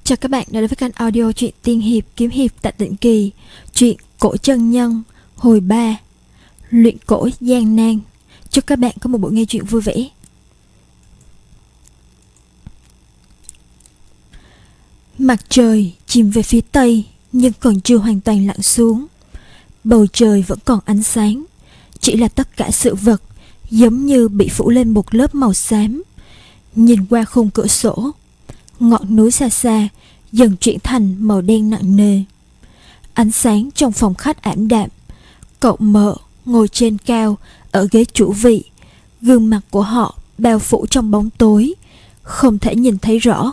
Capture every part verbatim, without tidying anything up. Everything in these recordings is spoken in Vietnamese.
Chào các bạn đã đến với kênh audio truyện tiên hiệp kiếm hiệp tại Tịnh Kỳ. Truyện cổ chân nhân hồi ba, luyện cổ gian nan. Chúc các bạn có một buổi nghe truyện vui vẻ. Mặt trời chìm về phía tây nhưng còn chưa hoàn toàn lặn xuống. Bầu trời vẫn còn ánh sáng, chỉ là tất cả sự vật giống như bị phủ lên một lớp màu xám. Nhìn qua khung cửa sổ, ngọn núi xa xa dần chuyển thành màu đen nặng nề. Ánh sáng trong phòng khách ảm đạm. Cậu Mợ ngồi trên cao ở ghế chủ vị, gương mặt của họ bao phủ trong bóng tối, không thể nhìn thấy rõ.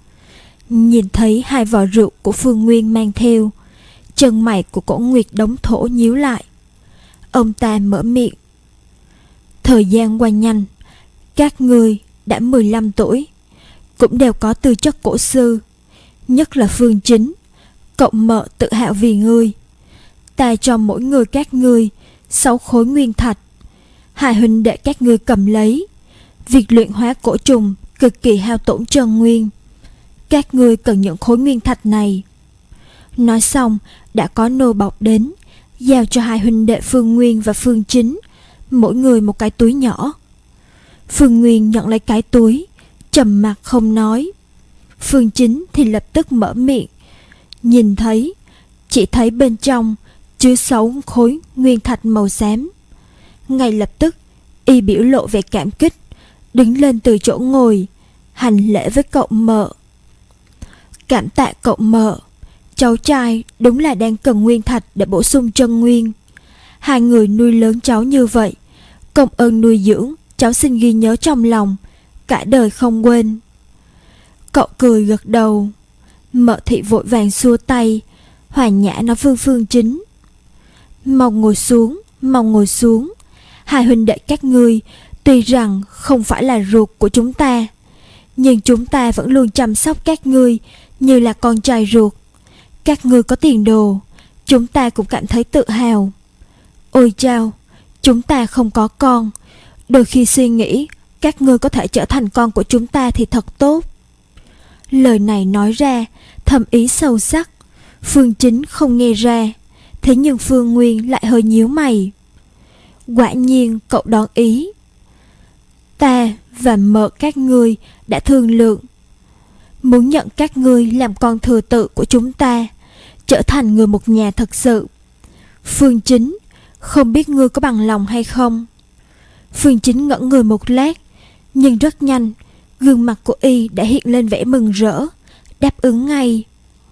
Nhìn thấy hai vò rượu của Phương Nguyên mang theo, chân mày của Cổ Nguyệt đống thổ nhíu lại. Ông ta mở miệng: thời gian qua nhanh, các ngươi đã mười lăm tuổi, cũng đều có tư chất cổ sư. Nhất là Phương Chính, cậu Mợ tự hào vì ngươi. Ta cho mỗi người các ngươi sáu khối nguyên thạch, hai huynh đệ các ngươi cầm lấy. Việc luyện hóa cổ trùng cực kỳ hao tổn chân nguyên, các ngươi cần những khối nguyên thạch này. Nói xong, đã có nô bọc đến, giao cho hai huynh đệ Phương Nguyên và Phương Chính mỗi người một cái túi nhỏ. Phương Nguyên nhận lấy cái túi, trầm mặc không nói. Phương Chính thì lập tức mở miệng. Nhìn thấy, chỉ thấy bên trong chứa sáu khối nguyên thạch màu xám. Ngay lập tức, y biểu lộ vẻ cảm kích, đứng lên từ chỗ ngồi, hành lễ với cậu Mợ. Cảm tạ cậu Mợ, cháu trai đúng là đang cần nguyên thạch để bổ sung chân nguyên. Hai người nuôi lớn cháu như vậy, công ơn nuôi dưỡng cháu xin ghi nhớ trong lòng, cả đời không quên. Cậu cười gật đầu. Mợ thị vội vàng xua tay, hòa nhã nói Phương Phương Chính: mau ngồi xuống, mau ngồi xuống. Hai huynh đệ các ngươi tuy rằng không phải là ruột của chúng ta, nhưng chúng ta vẫn luôn chăm sóc các ngươi như là con trai ruột. Các ngươi có tiền đồ, chúng ta cũng cảm thấy tự hào. Ôi chao, chúng ta không có con, đôi khi suy nghĩ các ngươi có thể trở thành con của chúng ta thì thật tốt. Lời này nói ra thâm ý sâu sắc. Phương Chính không nghe ra, thế nhưng Phương Nguyên lại hơi nhíu mày. Quả nhiên cậu đón ý. Ta và Mợ các ngươi đã thương lượng, muốn nhận các ngươi làm con thừa tự của chúng ta, trở thành người một nhà thật sự. Phương Chính, không biết ngươi có bằng lòng hay không? Phương Chính ngẩn người một lát, nhưng rất nhanh gương mặt của y đã hiện lên vẻ mừng rỡ, đáp ứng ngay.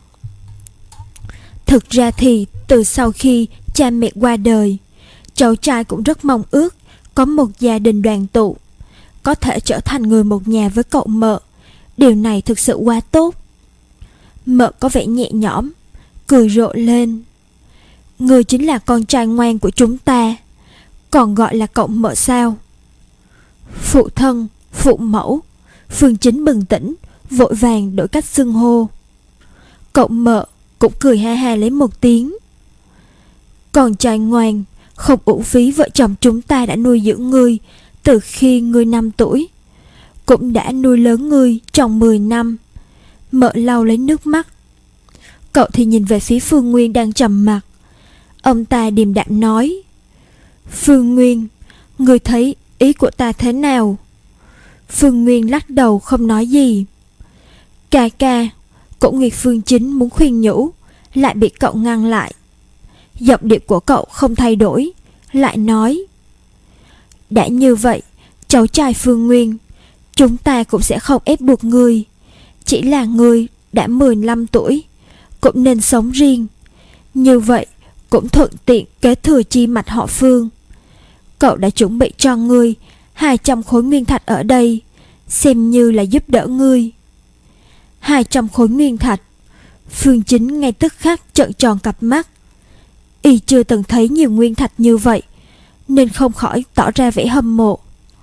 Thực ra thì từ sau khi cha mẹ qua đời, cháu trai cũng rất mong ước có một gia đình đoàn tụ, có thể trở thành người một nhà với cậu Mợ. Điều này thực sự quá tốt. Mợ có vẻ nhẹ nhõm, cười rộ lên. Ngươi chính là con trai ngoan của chúng ta, còn gọi là cậu Mợ sao? Phụ thân, phụ mẫu. Phương Chính bừng tỉnh, vội vàng đổi cách xưng hô. Cậu Mợ cũng cười ha ha lấy một tiếng. Con trai ngoan, không uổng phí vợ chồng chúng ta đã nuôi dưỡng ngươi từ khi ngươi năm tuổi, cũng đã nuôi lớn ngươi trong mười năm. Mợ lau lấy nước mắt. Cậu thì nhìn về phía Phương Nguyên đang trầm mặc. Ông ta điềm đạm nói: Phương Nguyên, ngươi thấy ý của ta thế nào? Phương Nguyên lắc đầu không nói gì. Ca ca. Cổ Nguyệt Phương Chính muốn khuyên nhủ, lại bị cậu ngăn lại. Giọng điệu của cậu không thay đổi, lại nói: đã như vậy, cháu trai Phương Nguyên, chúng ta cũng sẽ không ép buộc ngươi. Chỉ là ngươi đã mười lăm tuổi, cũng nên sống riêng. Như vậy cũng thuận tiện kế thừa chi mạch họ Phương. Cậu đã chuẩn bị cho ngươi hai trăm khối nguyên thạch ở đây, xem như là giúp đỡ ngươi. Hai trăm khối nguyên thạch. Phương Chính ngay tức khắc trợn tròn cặp mắt. Y chưa từng thấy nhiều nguyên thạch như vậy, nên không khỏi tỏ ra vẻ hâm mộ.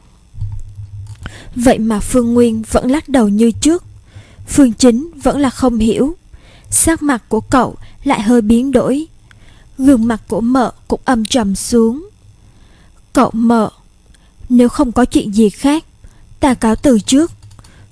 Vậy mà Phương Nguyên vẫn lắc đầu như trước. Phương Chính vẫn là không hiểu. Sắc mặt của cậu lại hơi biến đổi. Gương mặt của Mợ cũng âm trầm xuống. Cậu Mợ, nếu không có chuyện gì khác, ta cáo từ trước.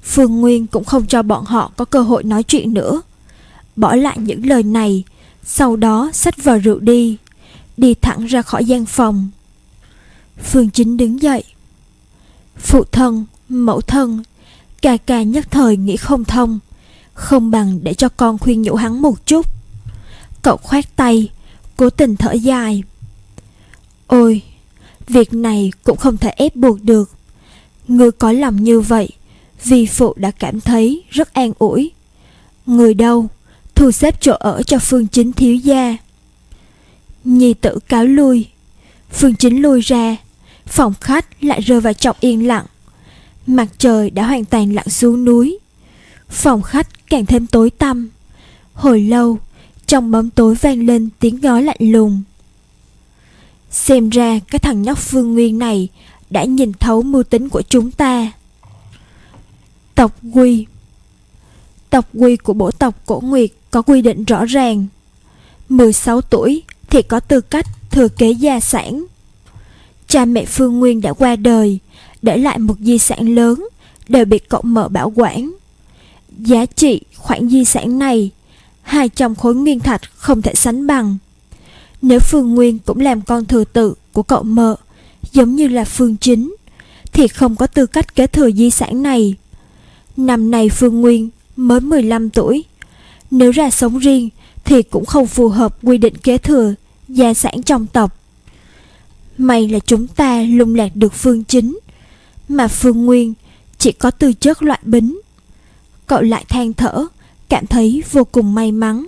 Phương Nguyên cũng không cho bọn họ có cơ hội nói chuyện nữa, bỏ lại những lời này, sau đó xách vò rượu đi, đi thẳng ra khỏi gian phòng. Phương Chính đứng dậy. Phụ thân, mẫu thân, ca ca nhất thời nghĩ không thông, không bằng để cho con khuyên nhủ hắn một chút. Cậu khoát tay, cố tình thở dài. Ôi, việc này cũng không thể ép buộc được. Ngươi có lòng như vậy, vì phụ đã cảm thấy rất an ủi. Người đâu, thu xếp chỗ ở cho Phương Chính thiếu gia. Nhi tử cáo lui. Phương Chính lui ra, phòng khách lại rơi vào trong yên lặng. Mặt trời đã hoàn toàn lặn xuống núi. Phòng khách càng thêm tối tăm. Hồi lâu, trong bóng tối vang lên tiếng nói lạnh lùng. Xem ra cái thằng nhóc Phương Nguyên này đã nhìn thấu mưu tính của chúng ta. Tộc quy. Tộc quy của bộ tộc Cổ Nguyệt có quy định rõ ràng. mười sáu tuổi thì có tư cách thừa kế gia sản. Cha mẹ Phương Nguyên đã qua đời, để lại một di sản lớn, đều bị cậu mợ bảo quản. Giá trị khoản di sản này, hai trăm khối nguyên thạch không thể sánh bằng. Nếu Phương Nguyên cũng làm con thừa tự của cậu mợ, giống như là Phương Chính, thì không có tư cách kế thừa di sản này. Năm nay Phương Nguyên mới mười lăm tuổi, nếu ra sống riêng thì cũng không phù hợp quy định kế thừa gia sản trong tộc. May là chúng ta lung lạc được Phương Chính, mà Phương Nguyên chỉ có tư chất loại bính. Cậu lại than thở, cảm thấy vô cùng may mắn.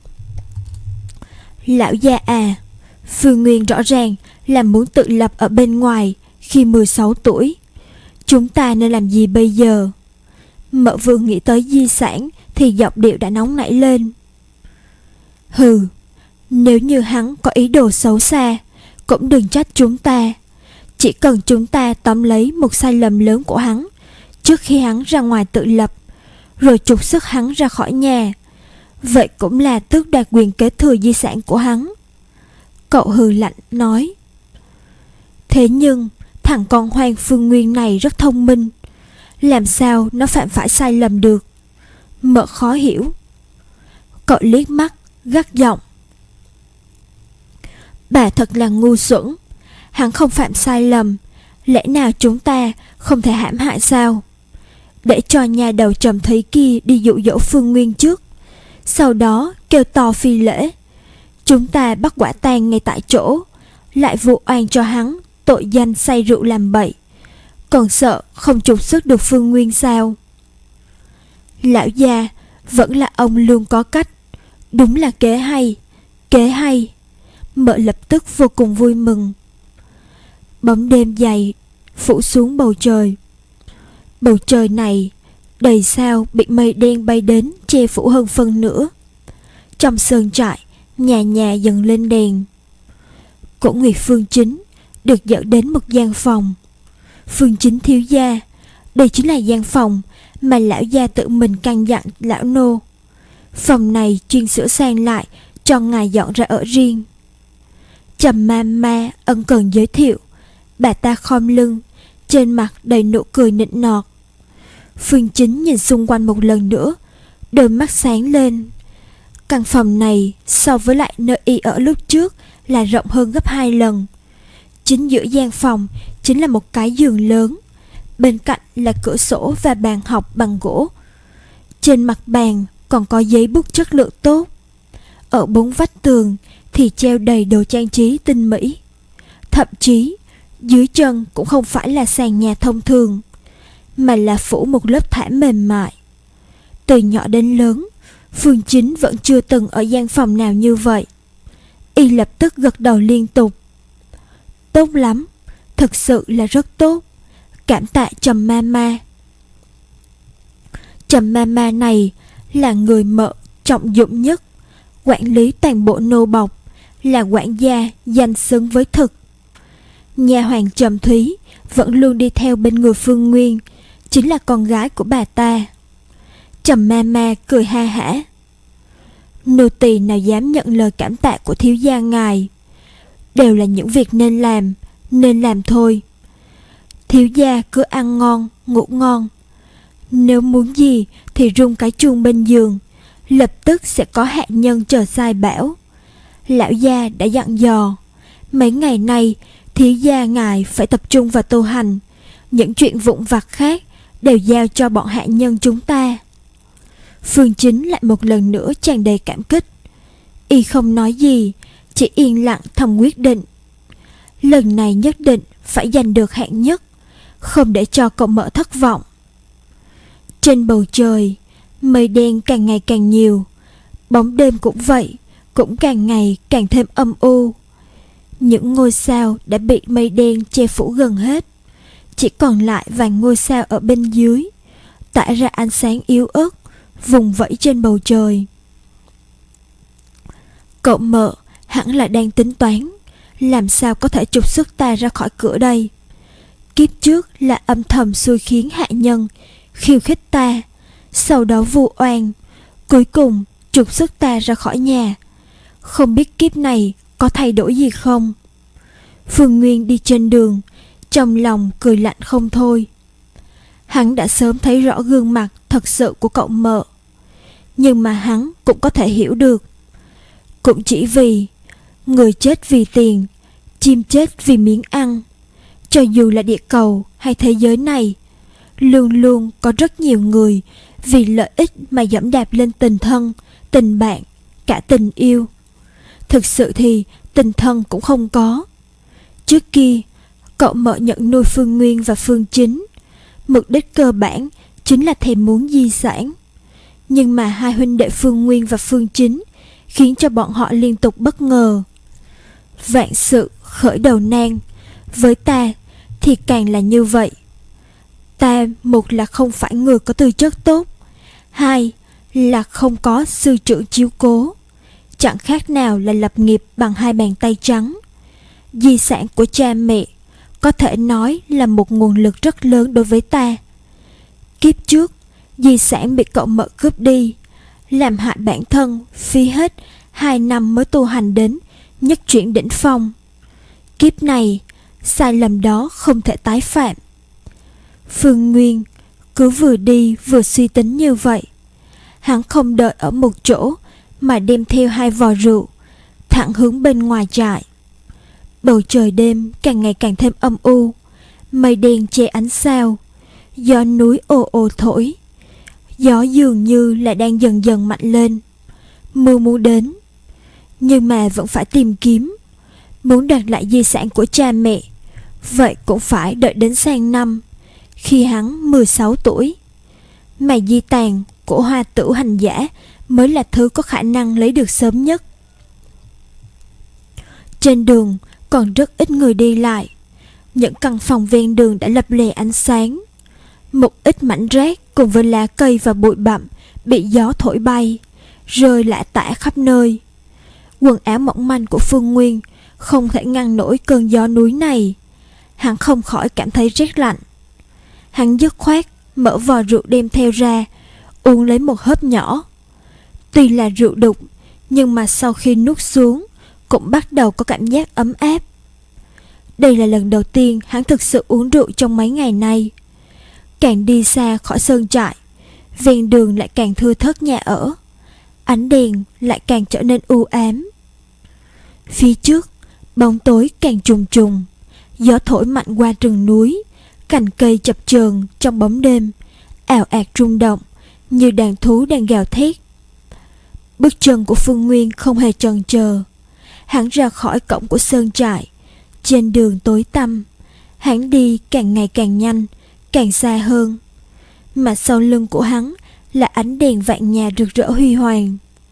Lão gia à, Phương Nguyên rõ ràng là muốn tự lập ở bên ngoài khi mười sáu tuổi. Chúng ta nên làm gì bây giờ? Mợ vừa nghĩ tới di sản thì giọng điệu đã nóng nảy lên. Hừ, nếu như hắn có ý đồ xấu xa, cũng đừng trách chúng ta. Chỉ cần chúng ta tóm lấy một sai lầm lớn của hắn trước khi hắn ra ngoài tự lập, rồi trục xuất hắn ra khỏi nhà, vậy cũng là tước đoạt quyền kế thừa di sản của hắn. Cậu hừ lạnh nói. Thế nhưng thằng con hoang Phương Nguyên này rất thông minh, làm sao nó phạm phải sai lầm được? Mợ khó hiểu. Cậu liếc mắt gắt giọng. Bà thật là ngu xuẩn. Hắn không phạm sai lầm, lẽ nào chúng ta không thể hãm hại sao? Để cho nhà đầu trầm thấy kia đi dụ dỗ Phương Nguyên trước, sau đó kêu to phi lễ. Chúng ta bắt quả tang ngay tại chỗ, lại vụ oan cho hắn tội danh say rượu làm bậy, còn sợ không trục xuất được Phương Nguyên sao? Lão già, vẫn là ông luôn có cách. Đúng là kế hay, kế hay. Mợ lập tức vô cùng vui mừng. Bóng đêm dày phủ xuống bầu trời. Bầu trời này đầy sao bị mây đen bay đến che phủ hơn phân nửa. Trong sơn trại, nhà nhà dần lên đèn. Cổ Nguyệt Phương Chính được dẫn đến một gian phòng. Phương Chính thiếu gia, đây chính là gian phòng mà lão gia tự mình căn dặn lão nô. Phòng này chuyên sửa sang lại cho ngài dọn ra ở riêng. Trầm ma ma ân cần giới thiệu. Bà ta khom lưng, trên mặt đầy nụ cười nịnh nọt. Phương Chính nhìn xung quanh một lần nữa, đôi mắt sáng lên. Căn phòng này so với lại nơi y ở lúc trước là rộng hơn gấp hai lần. Chính giữa gian phòng chính là một cái giường lớn, bên cạnh là cửa sổ và bàn học bằng gỗ. Trên mặt bàn còn có giấy bút chất lượng tốt. Ở bốn vách tường thì treo đầy đồ trang trí tinh mỹ. Thậm chí dưới chân cũng không phải là sàn nhà thông thường, mà là phủ một lớp thảm mềm mại. Từ nhỏ đến lớn, Phương Chính vẫn chưa từng ở gian phòng nào như vậy. Y lập tức gật đầu liên tục. Tốt lắm, thật sự là rất tốt. Cảm tạ Trầm ma ma. Trầm ma ma này là người mợ trọng dụng nhất, quản lý toàn bộ nô bộc, là quản gia danh xứng với thực. Nhà hoàng Trầm Thúy vẫn luôn đi theo bên người Phương Nguyên, chính là con gái của bà ta. Trầm ma ma cười ha hả. Nô tỳ nào dám nhận lời cảm tạ của thiếu gia ngài. Đều là những việc nên làm, nên làm thôi. Thiếu gia cứ ăn ngon, ngủ ngon. Nếu muốn gì thì rung cái chuông bên giường, lập tức sẽ có hạ nhân chờ sai bảo. Lão gia đã dặn dò, mấy ngày nay thí gia ngài phải tập trung vào tu hành, những chuyện vụn vặt khác đều giao cho bọn hạ nhân chúng ta. Phương Chính lại một lần nữa tràn đầy cảm kích. Y không nói gì, chỉ yên lặng thầm quyết định. Lần này nhất định phải giành được hạng nhất, không để cho cậu Mợ thất vọng. Trên bầu trời, mây đen càng ngày càng nhiều, bóng đêm cũng vậy, cũng càng ngày càng thêm âm u. Những ngôi sao đã bị mây đen che phủ gần hết, chỉ còn lại vài ngôi sao ở bên dưới, tỏa ra ánh sáng yếu ớt, vùng vẫy trên bầu trời. Cậu Mợ hẳn là đang tính toán làm sao có thể trục xuất ta ra khỏi cửa đây. Kiếp trước là âm thầm xui khiến hạ nhân khiêu khích ta, sau đó vu oan, cuối cùng trục xuất ta ra khỏi nhà. Không biết kiếp này có thay đổi gì không? Phương Nguyên đi trên đường, trong lòng cười lạnh không thôi. Hắn đã sớm thấy rõ gương mặt thật sự của cậu Mợ, nhưng mà hắn cũng có thể hiểu được. Cũng chỉ vì người chết vì tiền, chim chết vì miếng ăn. Cho dù là địa cầu hay thế giới này, luôn luôn có rất nhiều người vì lợi ích mà dẫm đạp lên tình thân, tình bạn, cả tình yêu. Thực sự thì tình thân cũng không có. Trước kia, cậu Mợ nhận nuôi Phương Nguyên và Phương Chính, mục đích cơ bản chính là thèm muốn di sản. Nhưng mà hai huynh đệ Phương Nguyên và Phương Chính khiến cho bọn họ liên tục bất ngờ. Vạn sự khởi đầu nan, với ta thì càng là như vậy. Ta một là không phải người có tư chất tốt, hai là không có sư trưởng chiếu cố, chẳng khác nào là lập nghiệp bằng hai bàn tay trắng. Di sản của cha mẹ có thể nói là một nguồn lực rất lớn đối với ta. Kiếp trước, di sản bị cậu Mợ cướp đi, làm hại bản thân phí hết hai năm mới tu hành đến nhất chuyển đỉnh phong. Kiếp này, sai lầm đó không thể tái phạm. Phương Nguyên cứ vừa đi vừa suy tính như vậy. Hắn không đợi ở một chỗ mà đem theo hai vò rượu, thẳng hướng bên ngoài trại. Bầu trời đêm càng ngày càng thêm âm u, mây đen che ánh sao, gió núi ồ ồ thổi. Gió dường như là đang dần dần mạnh lên. Mưa muốn đến, nhưng mà vẫn phải tìm kiếm. Muốn đoạt lại di sản của cha mẹ, vậy cũng phải đợi đến sang năm, khi hắn mười sáu tuổi. Mà di tàn của Hoa Tử hành giả mới là thứ có khả năng lấy được sớm nhất. Trên đường còn rất ít người đi lại. Những căn phòng ven đường đã lập lè ánh sáng. Một ít mảnh rác cùng với lá cây và bụi bặm bị gió thổi bay, rơi lả tả khắp nơi. Quần áo mỏng manh của Phương Nguyên không thể ngăn nổi cơn gió núi này. Hắn không khỏi cảm thấy rét lạnh. Hắn dứt khoát mở vò rượu đem theo ra, uống lấy một hớp nhỏ. Tuy là rượu đục, nhưng mà sau khi nuốt xuống cũng bắt đầu có cảm giác ấm áp. Đây là lần đầu tiên hắn thực sự uống rượu trong mấy ngày nay. Càng đi xa khỏi sơn trại, ven đường lại càng thưa thớt nhà ở, ánh đèn lại càng trở nên u ám. Phía trước, bóng tối càng trùng trùng, gió thổi mạnh qua rừng núi, cành cây chập chờn trong bóng đêm, ào ạt rung động như đàn thú đang gào thét. Bước chân của Phương Nguyên không hề chần chờ. Hắn ra khỏi cổng của sơn trại. Trên đường tối tăm, hắn đi càng ngày càng nhanh, càng xa hơn. Mà sau lưng của hắn là ánh đèn vạn nhà rực rỡ huy hoàng.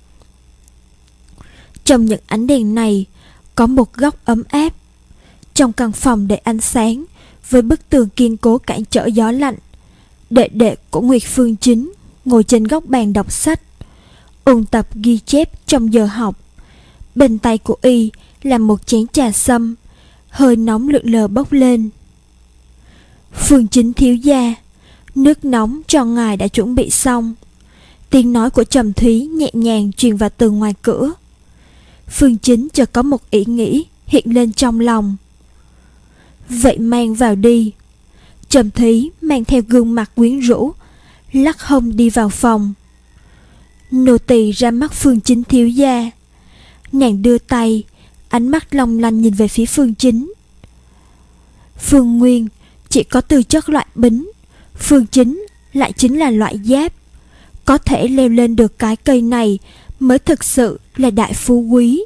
Trong những ánh đèn này có một góc ấm áp. Trong căn phòng đầy ánh sáng, với bức tường kiên cố cản trở gió lạnh, đệ đệ của Nguyệt Phương Chính ngồi trên góc bàn đọc sách, ôn tập ghi chép trong giờ học. Bên tay của y là một chén trà sâm, hơi nóng lượn lờ bốc lên. Phương Chính thiếu gia, nước nóng cho ngài đã chuẩn bị xong. Tiếng nói của Trầm Thúy nhẹ nhàng truyền vào từ ngoài cửa. Phương Chính chợt có một ý nghĩ hiện lên trong lòng. Vậy mang vào đi. Trầm Thúy mang theo gương mặt quyến rũ, lắc hông đi vào phòng. Nô tỳ ra mắt Phương Chính thiếu gia. Nàng đưa tay, ánh mắt long lanh nhìn về phía Phương Chính. Phương Nguyên chỉ có tư chất loại bính, Phương Chính lại chính là loại giáp. Có thể leo lên được cái cây này mới thực sự là đại phú quý.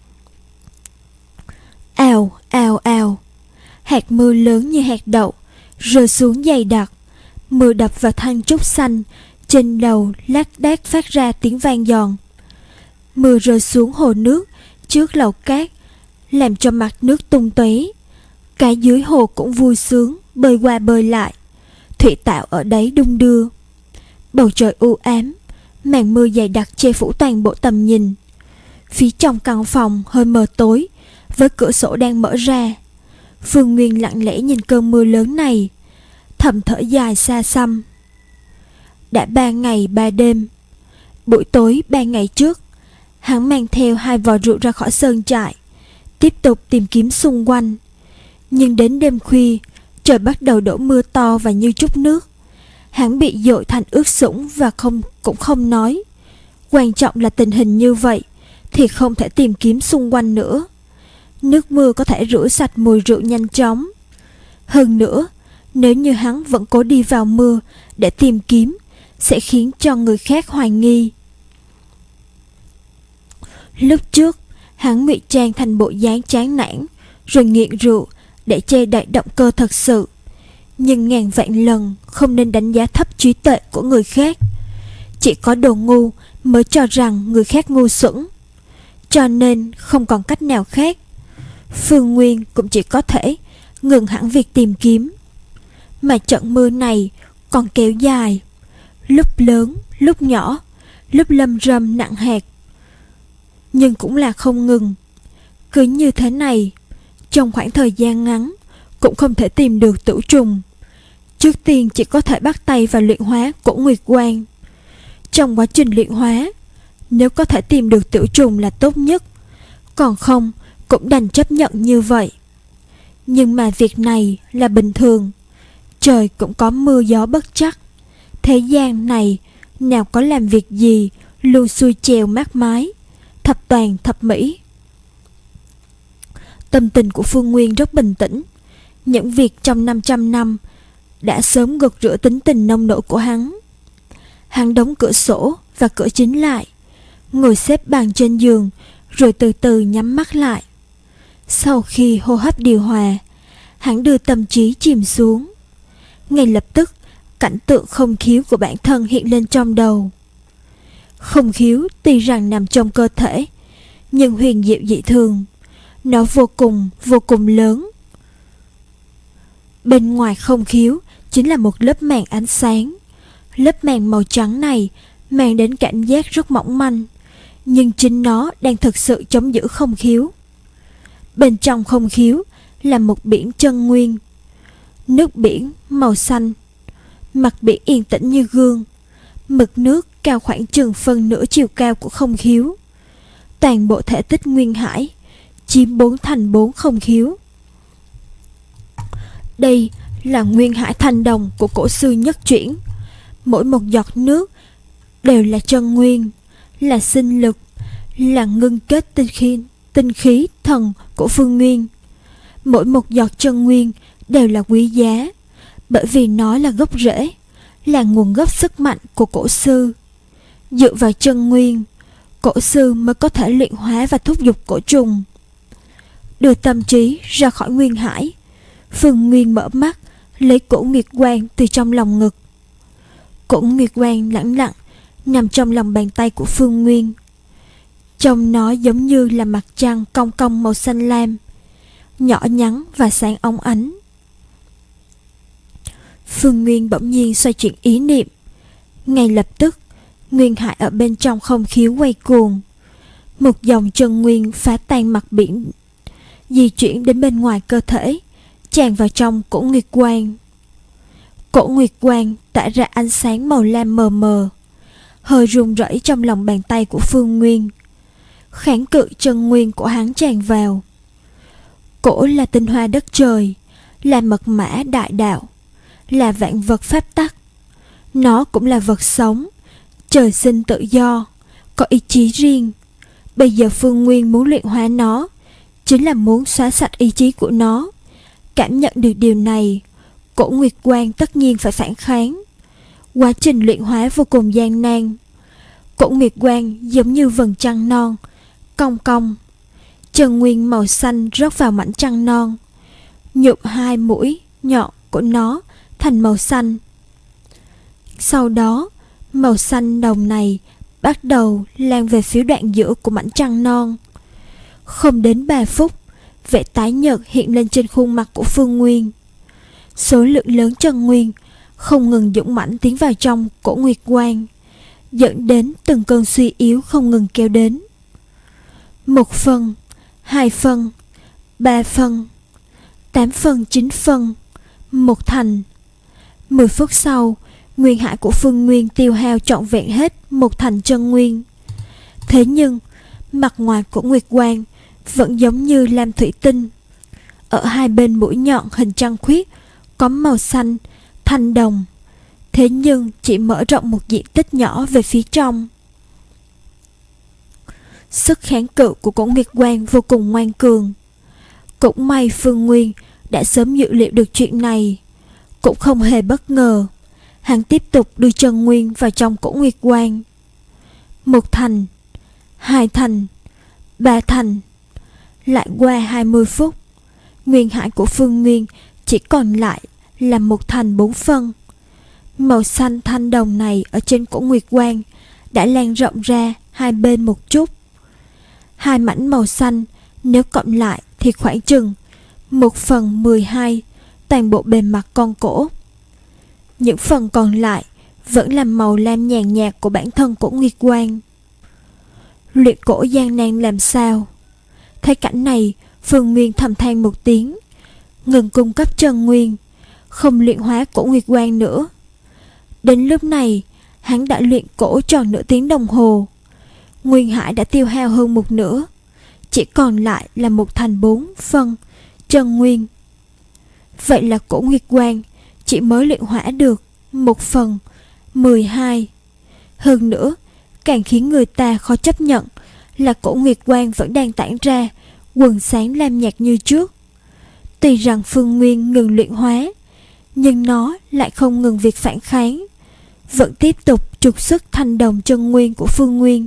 Ào ào ào, hạt mưa lớn như hạt đậu rơi xuống dày đặc. Mưa đập vào thanh trúc xanh trên đầu lác đác phát ra tiếng vang giòn. Mưa rơi xuống hồ nước trước lầu cát, làm cho mặt nước tung tóe. Cái dưới hồ cũng vui sướng bơi qua bơi lại, thủy tạo ở đấy đung đưa. Bầu trời u ám, màn mưa dày đặc che phủ toàn bộ tầm nhìn. Phía trong căn phòng hơi mờ tối, với cửa sổ đang mở ra. Phương Nguyên lặng lẽ nhìn cơn mưa lớn này, thầm thở dài xa xăm. Đã ba ngày ba đêm. Buổi tối ba ngày trước, hắn mang theo hai vò rượu ra khỏi sơn trại, tiếp tục tìm kiếm xung quanh. Nhưng đến đêm khuya, trời bắt đầu đổ mưa to và như chút nước. Hắn bị dội thành ướt sũng và không cũng không nói. Quan trọng là tình hình như vậy thì không thể tìm kiếm xung quanh nữa. Nước mưa có thể rửa sạch mùi rượu nhanh chóng. Hơn nữa, nếu như hắn vẫn cố đi vào mưa để tìm kiếm, sẽ khiến cho người khác hoài nghi. Lúc trước, hắn ngụy trang thành bộ dáng chán nản, rồi nghiện rượu để che đậy động cơ thật sự. Nhưng ngàn vạn lần không nên đánh giá thấp trí tuệ của người khác. Chỉ có đồ ngu mới cho rằng người khác ngu xuẩn. Cho nên không còn cách nào khác, Phương Nguyên cũng chỉ có thể ngừng hẳn việc tìm kiếm. Mà trận mưa này còn kéo dài, lúc lớn, lúc nhỏ, lúc lâm râm nặng hạt, nhưng cũng là không ngừng. Cứ như thế này, trong khoảng thời gian ngắn cũng không thể tìm được tử trùng. Trước tiên chỉ có thể bắt tay vào luyện hóa cổ Nguyệt Quang. Trong quá trình luyện hóa, nếu có thể tìm được tử trùng là tốt nhất, còn không cũng đành chấp nhận như vậy. Nhưng mà việc này là bình thường, trời cũng có mưa gió bất trắc. Thế gian này nào có làm việc gì luôn xuôi chèo mát mái, thập toàn thập mỹ. Tâm tình của Phương Nguyên rất bình tĩnh. Những việc trong năm trăm năm đã sớm gột rửa tính tình nông nổi của hắn. Hắn đóng cửa sổ và cửa chính lại, ngồi xếp bằng trên giường, rồi từ từ nhắm mắt lại. Sau khi hô hấp điều hòa, hắn đưa tâm trí chìm xuống. Ngay lập tức, cảnh tượng không khiếu của bản thân hiện lên trong đầu. Không khiếu tuy rằng nằm trong cơ thể, nhưng huyền diệu dị thường. Nó vô cùng, vô cùng lớn. Bên ngoài không khiếu chính là một lớp màng ánh sáng. Lớp màng màu trắng này mang đến cảm giác rất mỏng manh, nhưng chính nó đang thực sự chống giữ không khiếu. Bên trong không khiếu là một biển chân nguyên. Nước biển màu xanh, mặt biển yên tĩnh như gương. Mực nước cao khoảng chừng phân nửa chiều cao của không khiếu. Toàn bộ thể tích nguyên hải chiếm bốn thành bốn không khiếu. Đây là nguyên hải thanh đồng của cổ sư nhất chuyển. Mỗi một giọt nước đều là chân nguyên, là sinh lực, là ngưng kết tinh khí, tinh khí thần của Phương Nguyên. Mỗi một giọt chân nguyên đều là quý giá, bởi vì nó là gốc rễ, là nguồn gốc sức mạnh của cổ sư. Dựa vào chân nguyên, cổ sư mới có thể luyện hóa và thúc giục cổ trùng. Đưa tâm trí ra khỏi nguyên hải, Phương Nguyên mở mắt, lấy cổ Nguyệt Quang từ trong lòng ngực. Cổ Nguyệt Quang lẳng lặng nằm trong lòng bàn tay của Phương Nguyên. Trông nó giống như là mặt trăng cong cong màu xanh lam, nhỏ nhắn và sáng óng ánh. Phương Nguyên bỗng nhiên xoay chuyển ý niệm. Ngay lập tức, nguyên hải ở bên trong không khiếu quay cuồng. Một dòng chân nguyên phá tan mặt biển, di chuyển đến bên ngoài cơ thể, tràn vào trong cổ Nguyệt Quang. Cổ Nguyệt Quang tỏa ra ánh sáng màu lam mờ mờ, hơi run rẩy trong lòng bàn tay của Phương Nguyên. Kháng cự chân nguyên của hắn tràn vào. Cổ là tinh hoa đất trời, là mật mã đại đạo, là vạn vật pháp tắc. Nó cũng là vật sống, trời sinh tự do, có ý chí riêng. Bây giờ Phương Nguyên muốn luyện hóa nó, chính là muốn xóa sạch ý chí của nó. Cảm nhận được điều này, Cổ Nguyệt Quang tất nhiên phải phản kháng. Quá trình luyện hóa vô cùng gian nan. Cổ Nguyệt Quang giống như vầng trăng non, cong cong. Chân nguyên màu xanh rót vào mảnh trăng non, nhuộm hai mũi nhọn của nó thành màu xanh. Sau đó, màu xanh đồng này bắt đầu lan về phía đoạn giữa của mảnh trăng non. Không đến ba phút, vẻ tái nhợt hiện lên trên khuôn mặt của Phương Nguyên. Số lượng lớn chân nguyên không ngừng dũng mãnh tiến vào trong Cổ Nguyệt Quang, dẫn đến từng cơn suy yếu không ngừng kéo đến. Một phân, hai phân, ba phân, tám phân, chín phân, một thành. Mười phút sau, nguyên hải của Phương Nguyên tiêu hao trọn vẹn hết một thành chân nguyên. Thế nhưng, mặt ngoài của Nguyệt Quang vẫn giống như lam thủy tinh. Ở hai bên mũi nhọn hình trăng khuyết có màu xanh, thanh đồng. Thế nhưng chỉ mở rộng một diện tích nhỏ về phía trong. Sức kháng cự của Cổ Nguyệt Quang vô cùng ngoan cường. Cũng may Phương Nguyên đã sớm dự liệu được chuyện này, cũng không hề bất ngờ. Hắn tiếp tục đưa chân nguyên vào trong Cổ Nguyệt Quang. Một thành, hai thành, ba thành. Lại qua hai mươi phút, nguyên hải của Phương Nguyên chỉ còn lại là một thành bốn phân. Màu xanh thanh đồng này ở trên Cổ Nguyệt Quang đã lan rộng ra hai bên một chút. Hai mảnh màu xanh nếu cộng lại thì khoảng chừng một phần mười hai toàn bộ bề mặt con cổ. Những phần còn lại vẫn là màu lam nhàn nhạt của bản thân Cổ Nguyệt Quang. Luyện cổ gian nan làm sao? Thấy cảnh này, Phương Nguyên thầm than một tiếng, ngừng cung cấp chân nguyên, không luyện hóa Cổ Nguyệt Quang nữa. Đến lúc này, hắn đã luyện cổ tròn nửa tiếng đồng hồ. Nguyên hải đã tiêu hao hơn một nửa, chỉ còn lại là một thành bốn phân chân nguyên. Vậy là Cổ Nguyệt Quang chỉ mới luyện hóa được một phần mười hai. Hơn nữa, càng khiến người ta khó chấp nhận là Cổ Nguyệt Quang vẫn đang tản ra quần sáng lam nhạt như trước. Tuy rằng Phương Nguyên ngừng luyện hóa, nhưng nó lại không ngừng việc phản kháng, vẫn tiếp tục trục xuất thanh đồng chân nguyên của Phương Nguyên.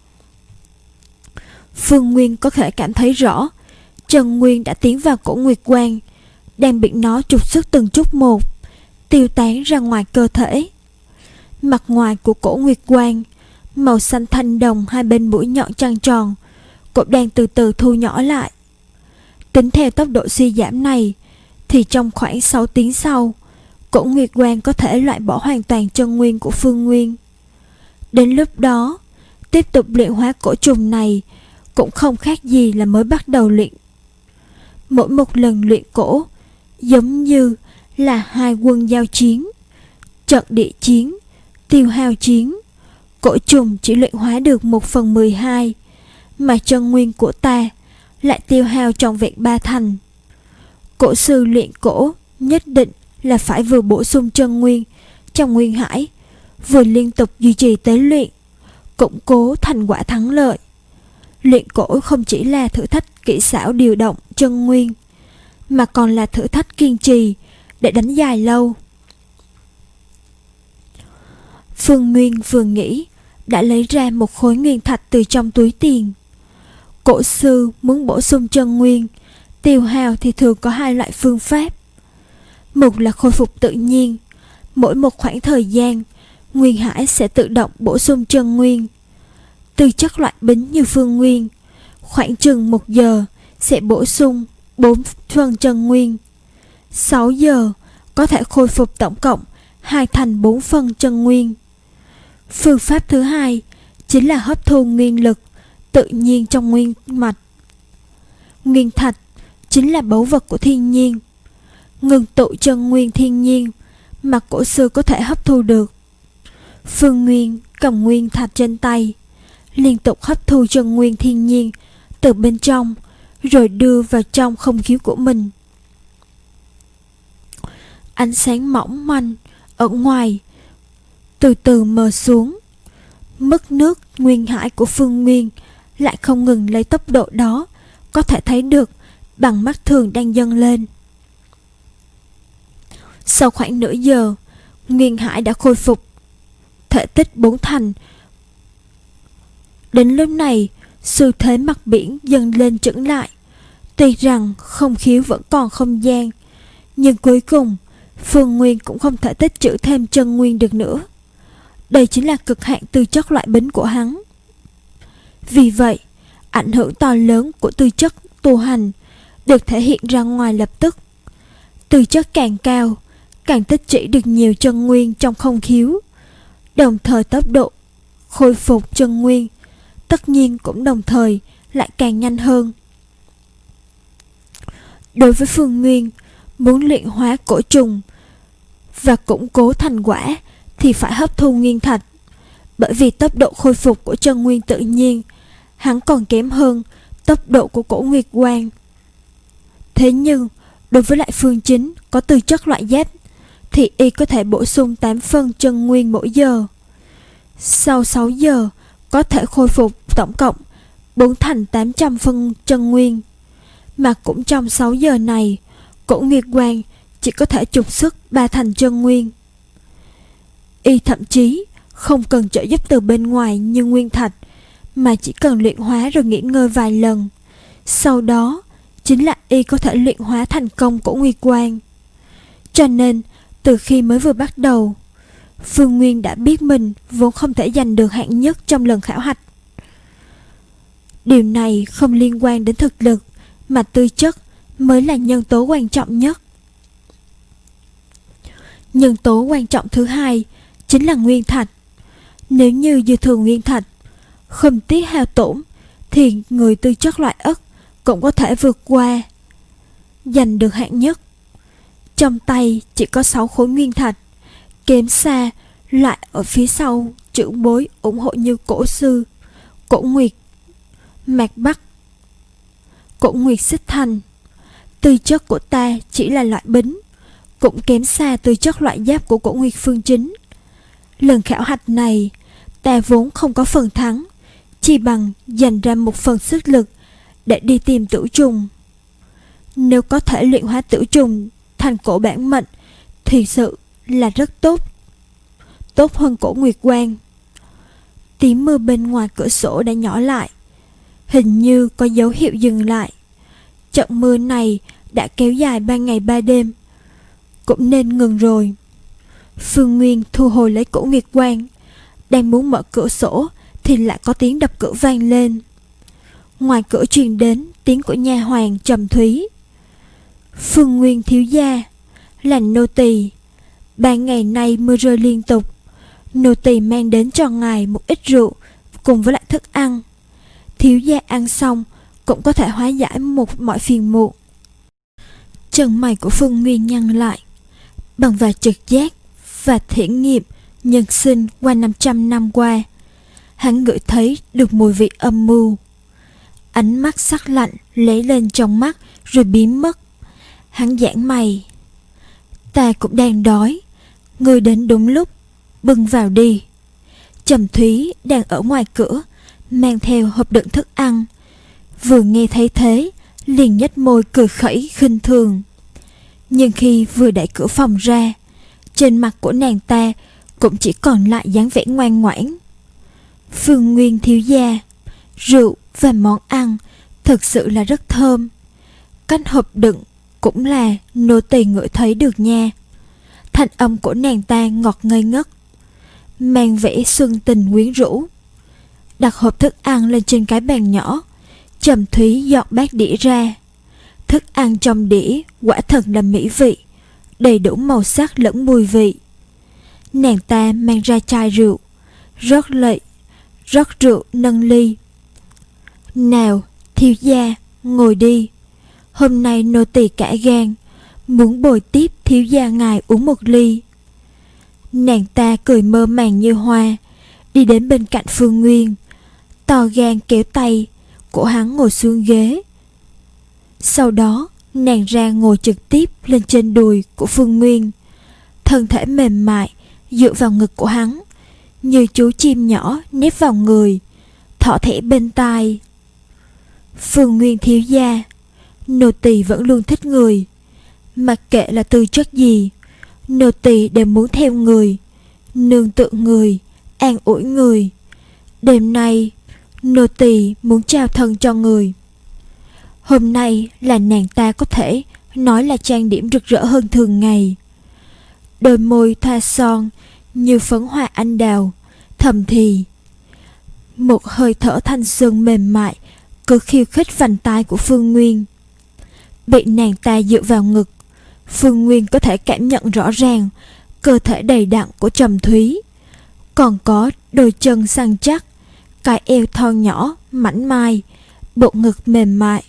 Phương Nguyên có thể cảm thấy rõ chân nguyên đã tiến vào Cổ Nguyệt Quang, đang bị nó trục xuất từng chút một, tiêu tán ra ngoài cơ thể. Mặt ngoài của Cổ Nguyệt Quang, màu xanh thanh đồng hai bên mũi nhọn trăng tròn cũng đang từ từ thu nhỏ lại. Tính theo tốc độ suy giảm này, thì trong khoảng sáu tiếng sau, Cổ Nguyệt Quang có thể loại bỏ hoàn toàn chân nguyên của Phương Nguyên. Đến lúc đó, tiếp tục luyện hóa cổ trùng này cũng không khác gì là mới bắt đầu luyện. Mỗi một lần luyện cổ giống như là hai quân giao chiến, trận địa chiến, tiêu hao chiến. Cổ trùng chỉ luyện hóa được một phần mười hai, mà chân nguyên của ta lại tiêu hao trọn vẹn ba thành. Cổ sư luyện cổ nhất định là phải vừa bổ sung chân nguyên trong nguyên hải, vừa liên tục duy trì tế luyện, củng cố thành quả thắng lợi. Luyện cổ không chỉ là thử thách kỹ xảo điều động chân nguyên, mà còn là thử thách kiên trì để đánh dài lâu. Phương Nguyên vừa nghĩ đã lấy ra một khối nguyên thạch từ trong túi tiền. Cổ sư muốn bổ sung chân nguyên, tiêu hao thì thường có hai loại phương pháp. Một là khôi phục tự nhiên, mỗi một khoảng thời gian, nguyên hải sẽ tự động bổ sung chân nguyên. Từ chất loại bính như Phương Nguyên, khoảng chừng một giờ sẽ bổ sung bốn phân chân nguyên. Sáu giờ có thể khôi phục tổng cộng hai thành bốn phân chân nguyên. Phương pháp thứ hai chính là hấp thu nguyên lực tự nhiên trong nguyên mạch. Nguyên thạch chính là báu vật của thiên nhiên, ngừng tụ chân nguyên thiên nhiên mà cổ sư có thể hấp thu được. Phương Nguyên cầm nguyên thạch trên tay, liên tục hấp thu chân nguyên thiên nhiên từ bên trong, rồi đưa vào trong không khí của mình. Ánh sáng mỏng manh ở ngoài từ từ mờ xuống. Mức nước nguyên hải của Phương Nguyên lại không ngừng lấy tốc độ đó, có thể thấy được bằng mắt thường đang dâng lên. Sau khoảng nửa giờ, nguyên hải đã khôi phục thể tích bốn thành. Đến lúc này, xu thế mặt biển dần lên chững lại. Tuy rằng không khí vẫn còn không gian, nhưng cuối cùng Phương Nguyên cũng không thể tích trữ thêm chân nguyên được nữa. Đây chính là cực hạn tư chất loại bính của hắn. Vì vậy, ảnh hưởng to lớn của tư chất tu hành được thể hiện ra ngoài lập tức. Tư chất càng cao, càng tích trữ được nhiều chân nguyên trong không khiếu, đồng thời tốc độ khôi phục chân nguyên tất nhiên cũng đồng thời lại càng nhanh hơn. Đối với Phương Nguyên, muốn luyện hóa cổ trùng và củng cố thành quả thì phải hấp thu nguyên thạch. Bởi vì tốc độ khôi phục của chân nguyên tự nhiên hắn còn kém hơn tốc độ của cổ nguyệt quang. Thế nhưng đối với lại Phương Chính có tư chất loại giáp thì y có thể bổ sung tám phân chân nguyên mỗi giờ. Sau sáu giờ có thể khôi phục tổng cộng bốn thành tám trăm phân chân nguyên. Mà cũng trong sáu giờ này, cổ nguyệt quang chỉ có thể trục xuất ba thành chân nguyên. Y thậm chí không cần trợ giúp từ bên ngoài như nguyên thạch, mà chỉ cần luyện hóa rồi nghỉ ngơi vài lần. Sau đó chính là y có thể luyện hóa thành công cổ nguyệt quang. Cho nên từ khi mới vừa bắt đầu, Phương Nguyên đã biết mình vốn không thể giành được hạng nhất trong lần khảo hạch. Điều này không liên quan đến thực lực, mà tư chất mới là nhân tố quan trọng nhất. Nhân tố quan trọng thứ hai chính là nguyên thạch. Nếu như dư thừa nguyên thạch, không tiếc hao tổn, thì người tư chất loại Ất cũng có thể vượt qua, giành được hạng nhất. Trong tay chỉ có sáu khối nguyên thạch, kém xa lại ở phía sau trưởng bối ủng hộ như Cổ Sư, Cổ Nguyệt, Mạc Bắc, Cổ Nguyệt Xích Thành. Tư chất của ta chỉ là loại bính, cũng kém xa tư chất loại giáp của Cổ Nguyệt Phương Chính. Lần khảo hạch này ta vốn không có phần thắng, chỉ bằng dành ra một phần sức lực để đi tìm tử trùng. Nếu có thể luyện hóa tử trùng thành cổ bản mệnh thì sự là rất tốt, tốt hơn cổ nguyệt quang. Tiếng mưa bên ngoài cửa sổ đã nhỏ lại, hình như có dấu hiệu dừng lại. Trận mưa này đã kéo dài ba ngày ba đêm, cũng nên ngừng rồi. Phương Nguyên thu hồi lấy cổ nguyệt quang, đang muốn mở cửa sổ thì lại có tiếng đập cửa vang lên. Ngoài cửa truyền đến tiếng của nha hoàn Trầm Thúy. Phương Nguyên thiếu gia, là nô tỳ. Ba ngày nay mưa rơi liên tục, nô tỳ mang đến cho ngài một ít rượu cùng với lại thức ăn. Thiếu gia ăn xong cũng có thể hóa giải một mọi phiền muộn. Chân mày của Phương Nguyên nhăn lại. Bằng vào trực giác và thiện nghiệp nhân sinh qua năm trăm năm qua, hắn ngửi thấy được mùi vị âm mưu. Ánh mắt sắc lạnh lấy lên trong mắt rồi biến mất. Hắn giãn mày. Ta cũng đang đói, ngươi đến đúng lúc, bưng vào đi. Trầm Thúy đang ở ngoài cửa, mang theo hộp đựng thức ăn. Vừa nghe thấy thế, liền nhếch môi cười khẩy khinh thường. Nhưng khi vừa đẩy cửa phòng ra, trên mặt của nàng ta cũng chỉ còn lại dáng vẻ ngoan ngoãn. Phương Nguyên thiếu gia, rượu và món ăn thực sự là rất thơm. Canh hộp đựng cũng là nô tỳ ngửi thấy được nha. Thanh âm của nàng ta ngọt ngây ngất, mang vẻ xuân tình quyến rũ. Đặt hộp thức ăn lên trên cái bàn nhỏ, Trầm Thúy dọn bát đĩa ra. Thức ăn trong đĩa quả thật là mỹ vị, đầy đủ màu sắc lẫn mùi vị. Nàng ta mang ra chai rượu, rót lệ, rót rượu nâng ly. Nào, thiếu gia, ngồi đi. Hôm nay nô tỳ cả gan, muốn bồi tiếp thiếu gia ngài uống một ly. Nàng ta cười mơ màng như hoa, đi đến bên cạnh Phương Nguyên, to gan kéo tay của hắn ngồi xuống ghế. Sau đó nàng ra ngồi trực tiếp lên trên đùi của Phương Nguyên, thân thể mềm mại dựa vào ngực của hắn, như chú chim nhỏ nép vào người, thỏ thẻ bên tai. Phương Nguyên thiếu gia, nô tỳ vẫn luôn thích người, mặc kệ là tư chất gì, nô tỳ đều muốn theo người, nương tựa người, an ủi người. Đêm nay nô tỳ muốn trao thân cho người. Hôm nay là nàng ta có thể nói là trang điểm rực rỡ hơn thường ngày. Đôi môi thoa son như phấn hoa anh đào, thầm thì. Một hơi thở thanh xuân mềm mại cứ khiêu khích vành tai của Phương Nguyên. Bị nàng ta dựa vào ngực, Phương Nguyên có thể cảm nhận rõ ràng cơ thể đầy đặn của Trầm Thúy, còn có đôi chân săn chắc, cái eo thon nhỏ mảnh mai, bộ ngực mềm mại.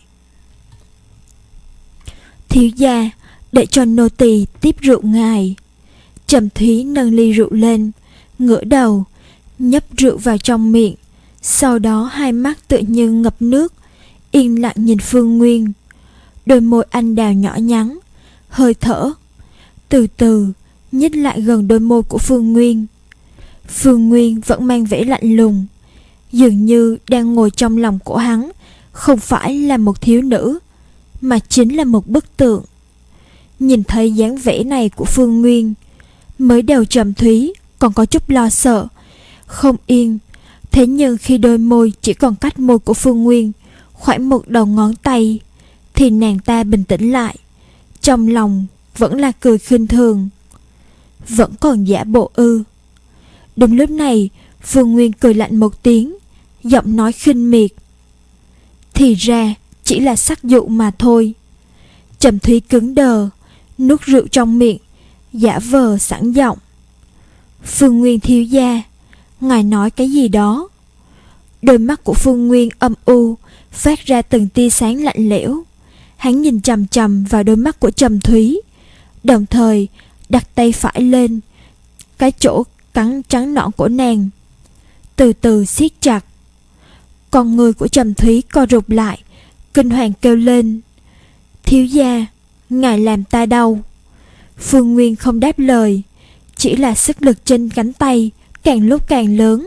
Thiếu gia, để cho nô tỳ tiếp rượu ngài. Trầm Thúy nâng ly rượu lên, ngửa đầu, nhấp rượu vào trong miệng, sau đó hai mắt tự như ngập nước, yên lặng nhìn Phương Nguyên. Đôi môi anh đào nhỏ nhắn, hơi thở từ từ nhích lại gần đôi môi của Phương Nguyên. Phương Nguyên vẫn mang vẻ lạnh lùng, dường như đang ngồi trong lòng của hắn không phải là một thiếu nữ, mà chính là một bức tượng. Nhìn thấy dáng vẻ này của Phương Nguyên, mới đầu Trầm Thúy còn có chút lo sợ, không yên. Thế nhưng khi đôi môi chỉ còn cách môi của Phương Nguyên khoảng một đầu ngón tay, thì nàng ta bình tĩnh lại, trong lòng vẫn là cười khinh thường. Vẫn còn giả bộ ư? Đúng lúc này, Phương Nguyên cười lạnh một tiếng, giọng nói khinh miệt. Thì ra chỉ là sắc dụ mà thôi. Trầm Thúy cứng đờ, nuốt rượu trong miệng, giả vờ sẵn giọng. Phương Nguyên thiếu gia, ngài nói cái gì đó? Đôi mắt của Phương Nguyên âm u, phát ra từng tia sáng lạnh lẽo. Hắn nhìn chằm chằm vào đôi mắt của Trầm Thúy, đồng thời đặt tay phải lên cái chỗ cắn trắng nõn của nàng, từ từ siết chặt. Con người của Trầm Thúy co rụt lại, kinh hoàng kêu lên. Thiếu gia, ngài làm ta đau. Phương Nguyên không đáp lời, chỉ là sức lực trên cánh tay càng lúc càng lớn.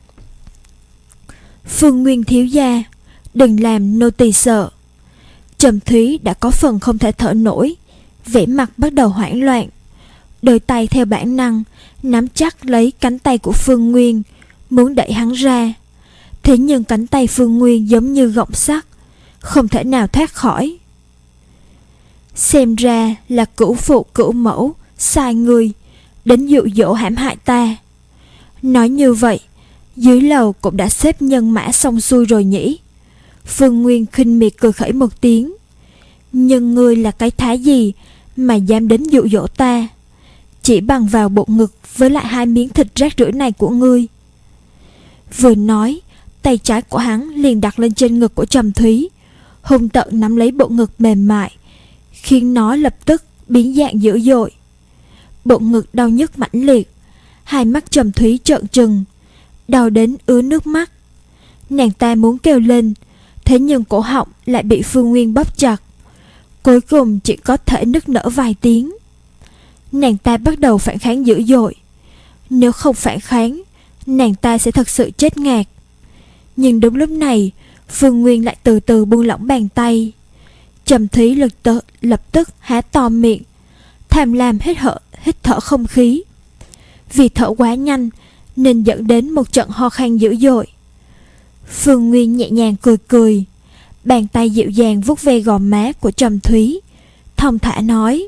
Phương Nguyên thiếu gia, đừng làm nô tỳ sợ. Trầm Thúy đã có phần không thể thở nổi, vẻ mặt bắt đầu hoảng loạn. Đôi tay theo bản năng nắm chắc lấy cánh tay của Phương Nguyên, muốn đẩy hắn ra. Thế nhưng cánh tay Phương Nguyên giống như gọng sắt, không thể nào thoát khỏi. Xem ra là cửu phụ cửu mẫu sai người đến dụ dỗ hãm hại ta. Nói như vậy, dưới lầu cũng đã xếp nhân mã xong xuôi rồi nhỉ? Phương Nguyên khinh miệt cười khẩy một tiếng. Nhưng ngươi là cái thái gì mà dám đến dụ dỗ ta? Chỉ bằng vào bộ ngực với lại hai miếng thịt rác rưởi này của ngươi. Vừa nói, tay trái của hắn liền đặt lên trên ngực của Trầm Thúy, hung tợn nắm lấy bộ ngực mềm mại, khiến nó lập tức biến dạng dữ dội. Bộ ngực đau nhức mãnh liệt, hai mắt Trầm Thúy trợn trừng, đau đến ứa nước mắt. Nàng ta muốn kêu lên, thế nhưng cổ họng lại bị Phương Nguyên bóp chặt, cuối cùng chỉ có thể nức nở vài tiếng. Nàng ta bắt đầu phản kháng dữ dội. Nếu không phản kháng, nàng ta sẽ thật sự chết ngạt. Nhưng đúng lúc này, Phương Nguyên lại từ từ buông lỏng bàn tay. Trầm Thúy lực tự, lập tức há to miệng, tham lam hít thở, hít thở không khí. Vì thở quá nhanh nên dẫn đến một trận ho khan dữ dội. Phương Nguyên nhẹ nhàng cười cười, bàn tay dịu dàng vuốt ve gò má của Trầm Thúy, thong thả nói.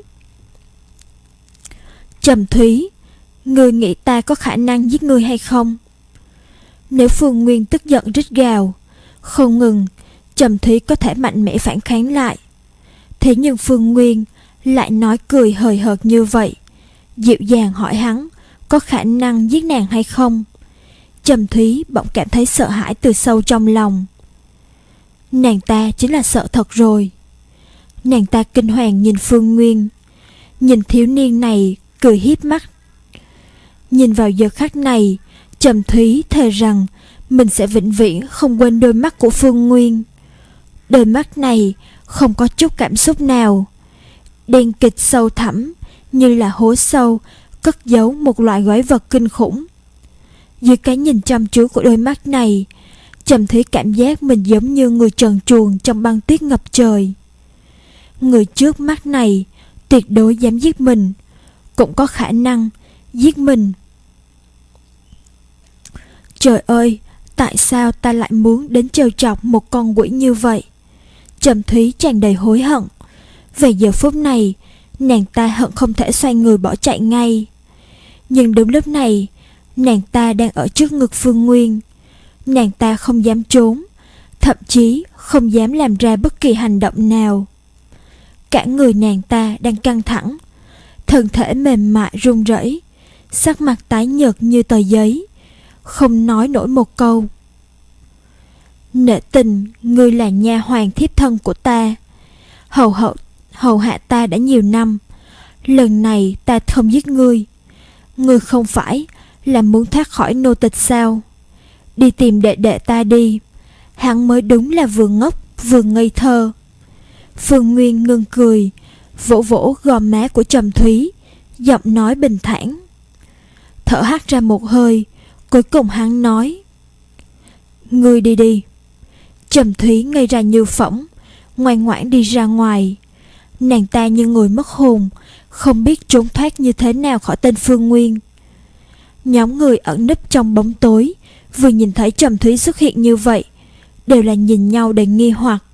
Trầm Thúy, ngươi nghĩ ta có khả năng giết ngươi hay không? Nếu Phương Nguyên tức giận rít gào, không ngừng, Trầm Thúy có thể mạnh mẽ phản kháng lại. Thế nhưng Phương Nguyên lại nói cười hời hợt như vậy, dịu dàng hỏi hắn có khả năng giết nàng hay không. Trầm Thúy bỗng cảm thấy sợ hãi từ sâu trong lòng. Nàng ta chính là sợ thật rồi. Nàng ta kinh hoàng nhìn Phương Nguyên, nhìn thiếu niên này cười híp mắt. Nhìn vào giờ khắc này, Trầm Thúy thề rằng mình sẽ vĩnh viễn không quên đôi mắt của Phương Nguyên. Đôi mắt này không có chút cảm xúc nào, đen kịt sâu thẳm như là hố sâu cất giấu một loại quái vật kinh khủng. Dưới cái nhìn chăm chú của đôi mắt này, Trầm Thúy cảm giác mình giống như người trần truồng trong băng tuyết ngập trời. Người trước mắt này tuyệt đối dám giết mình, cũng có khả năng giết mình. Trời ơi, tại sao ta lại muốn đến trêu chọc một con quỷ như vậy? Trầm Thúy tràn đầy hối hận. Về giờ phút này, nàng ta hận không thể xoay người bỏ chạy ngay. Nhưng đúng lúc này, nàng ta đang ở trước ngực Phương Nguyên. Nàng ta không dám trốn, thậm chí không dám làm ra bất kỳ hành động nào. Cả người nàng ta đang căng thẳng, thân thể mềm mại run rẩy, sắc mặt tái nhợt như tờ giấy, không nói nổi một câu. Nể tình, ngươi là nha hoàn thiếp thân của ta, hầu hậu hầu hạ ta đã nhiều năm. Lần này ta không giết ngươi. Ngươi không phải là muốn thoát khỏi nô tịch sao? Đi tìm đệ đệ ta đi. Hắn mới đúng là vừa ngốc vừa ngây thơ. Phương Nguyên ngưng cười, vỗ vỗ gò má của Trầm Thúy, giọng nói bình thản. Thở hắt ra một hơi, cuối cùng hắn nói: Ngươi đi đi. Trầm Thúy ngây ra như phỗng, ngoan ngoãn đi ra ngoài. Nàng ta như người mất hồn, không biết trốn thoát như thế nào khỏi tên Phương Nguyên. Nhóm người ẩn nấp trong bóng tối vừa nhìn thấy Trầm Thúy xuất hiện như vậy, đều là nhìn nhau đầy nghi hoặc.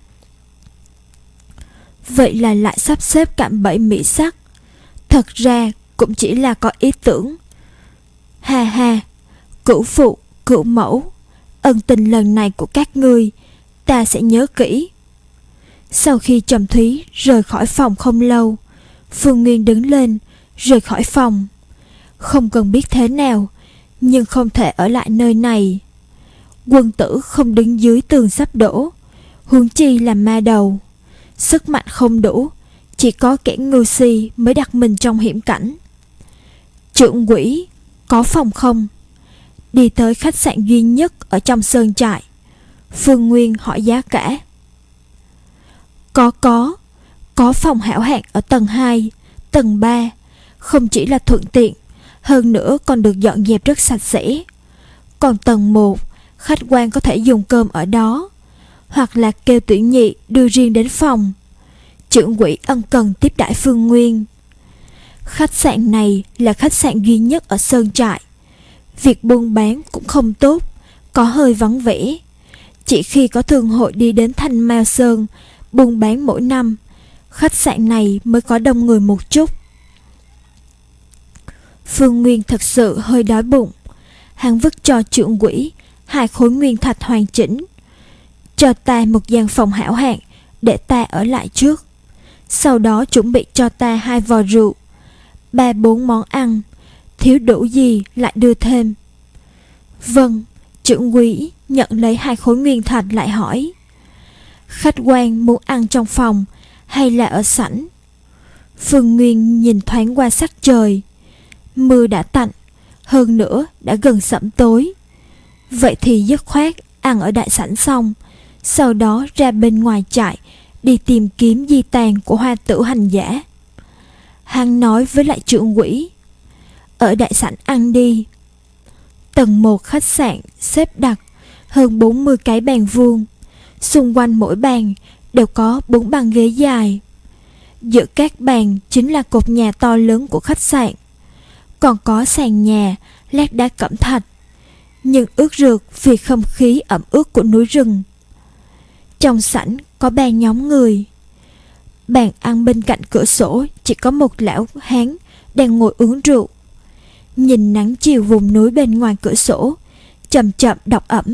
Vậy là lại sắp xếp cạm bẫy mỹ sắc. Thật ra cũng chỉ là có ý tưởng. Ha ha, cửu phụ, cửu mẫu, ân tình lần này của các ngươi ta sẽ nhớ kỹ. Sau khi Trầm Thúy rời khỏi phòng không lâu, Phương Nguyên đứng lên rời khỏi phòng. Không cần biết thế nào, nhưng không thể ở lại nơi này. Quân tử không đứng dưới tường sắp đổ, huống chi là ma đầu. Sức mạnh không đủ, chỉ có kẻ ngu si mới đặt mình trong hiểm cảnh. Trưởng quỹ, có phòng không? Đi tới khách sạn duy nhất ở trong sơn trại, Phương Nguyên hỏi giá cả. Có có, có phòng hảo hạng ở tầng hai, tầng ba. Không chỉ là thuận tiện, hơn nữa còn được dọn dẹp rất sạch sẽ. Còn tầng một, khách quan có thể dùng cơm ở đó, hoặc là kêu tuyển nhị đưa riêng đến phòng. Trưởng quỹ ân cần tiếp đãi Phương Nguyên. Khách sạn này là khách sạn duy nhất ở sơn trại. Việc buôn bán cũng không tốt, có hơi vắng vẻ. Chỉ khi có thương hội đi đến Thanh Mao Sơn buôn bán mỗi năm, khách sạn này mới có đông người một chút. Phương Nguyên thật sự hơi đói bụng. Hắn vứt cho trưởng quỹ hai khối nguyên thạch hoàn chỉnh. Cho ta một gian phòng hảo hạng để ta ở lại trước. Sau đó chuẩn bị cho ta hai vò rượu, ba bốn món ăn, thiếu đủ gì lại đưa thêm. Vâng. Trưởng quỹ nhận lấy hai khối nguyên thạch lại hỏi: Khách quan muốn ăn trong phòng hay là ở sảnh? Phương Nguyên nhìn thoáng qua sắc trời. Mưa đã tạnh, hơn nữa đã gần sẫm tối. Vậy thì dứt khoát ăn ở đại sảnh xong, sau đó ra bên ngoài trại đi tìm kiếm di tàn của Hoa Tử hành giả. Hắn nói với lại trưởng quỹ: Ở đại sảnh ăn đi. Tầng một khách sạn xếp đặt hơn bốn mươi cái bàn vuông. Xung quanh mỗi bàn đều có bốn băng ghế dài. Giữa các bàn chính là cột nhà to lớn của khách sạn. Còn có sàn nhà lát đá cẩm thạch, nhưng ướt rượt vì không khí ẩm ướt của núi rừng. Trong sảnh có ba nhóm người. Bàn ăn bên cạnh cửa sổ chỉ có một lão hán đang ngồi uống rượu, nhìn nắng chiều vùng núi bên ngoài cửa sổ, chậm chậm đọc ẩm.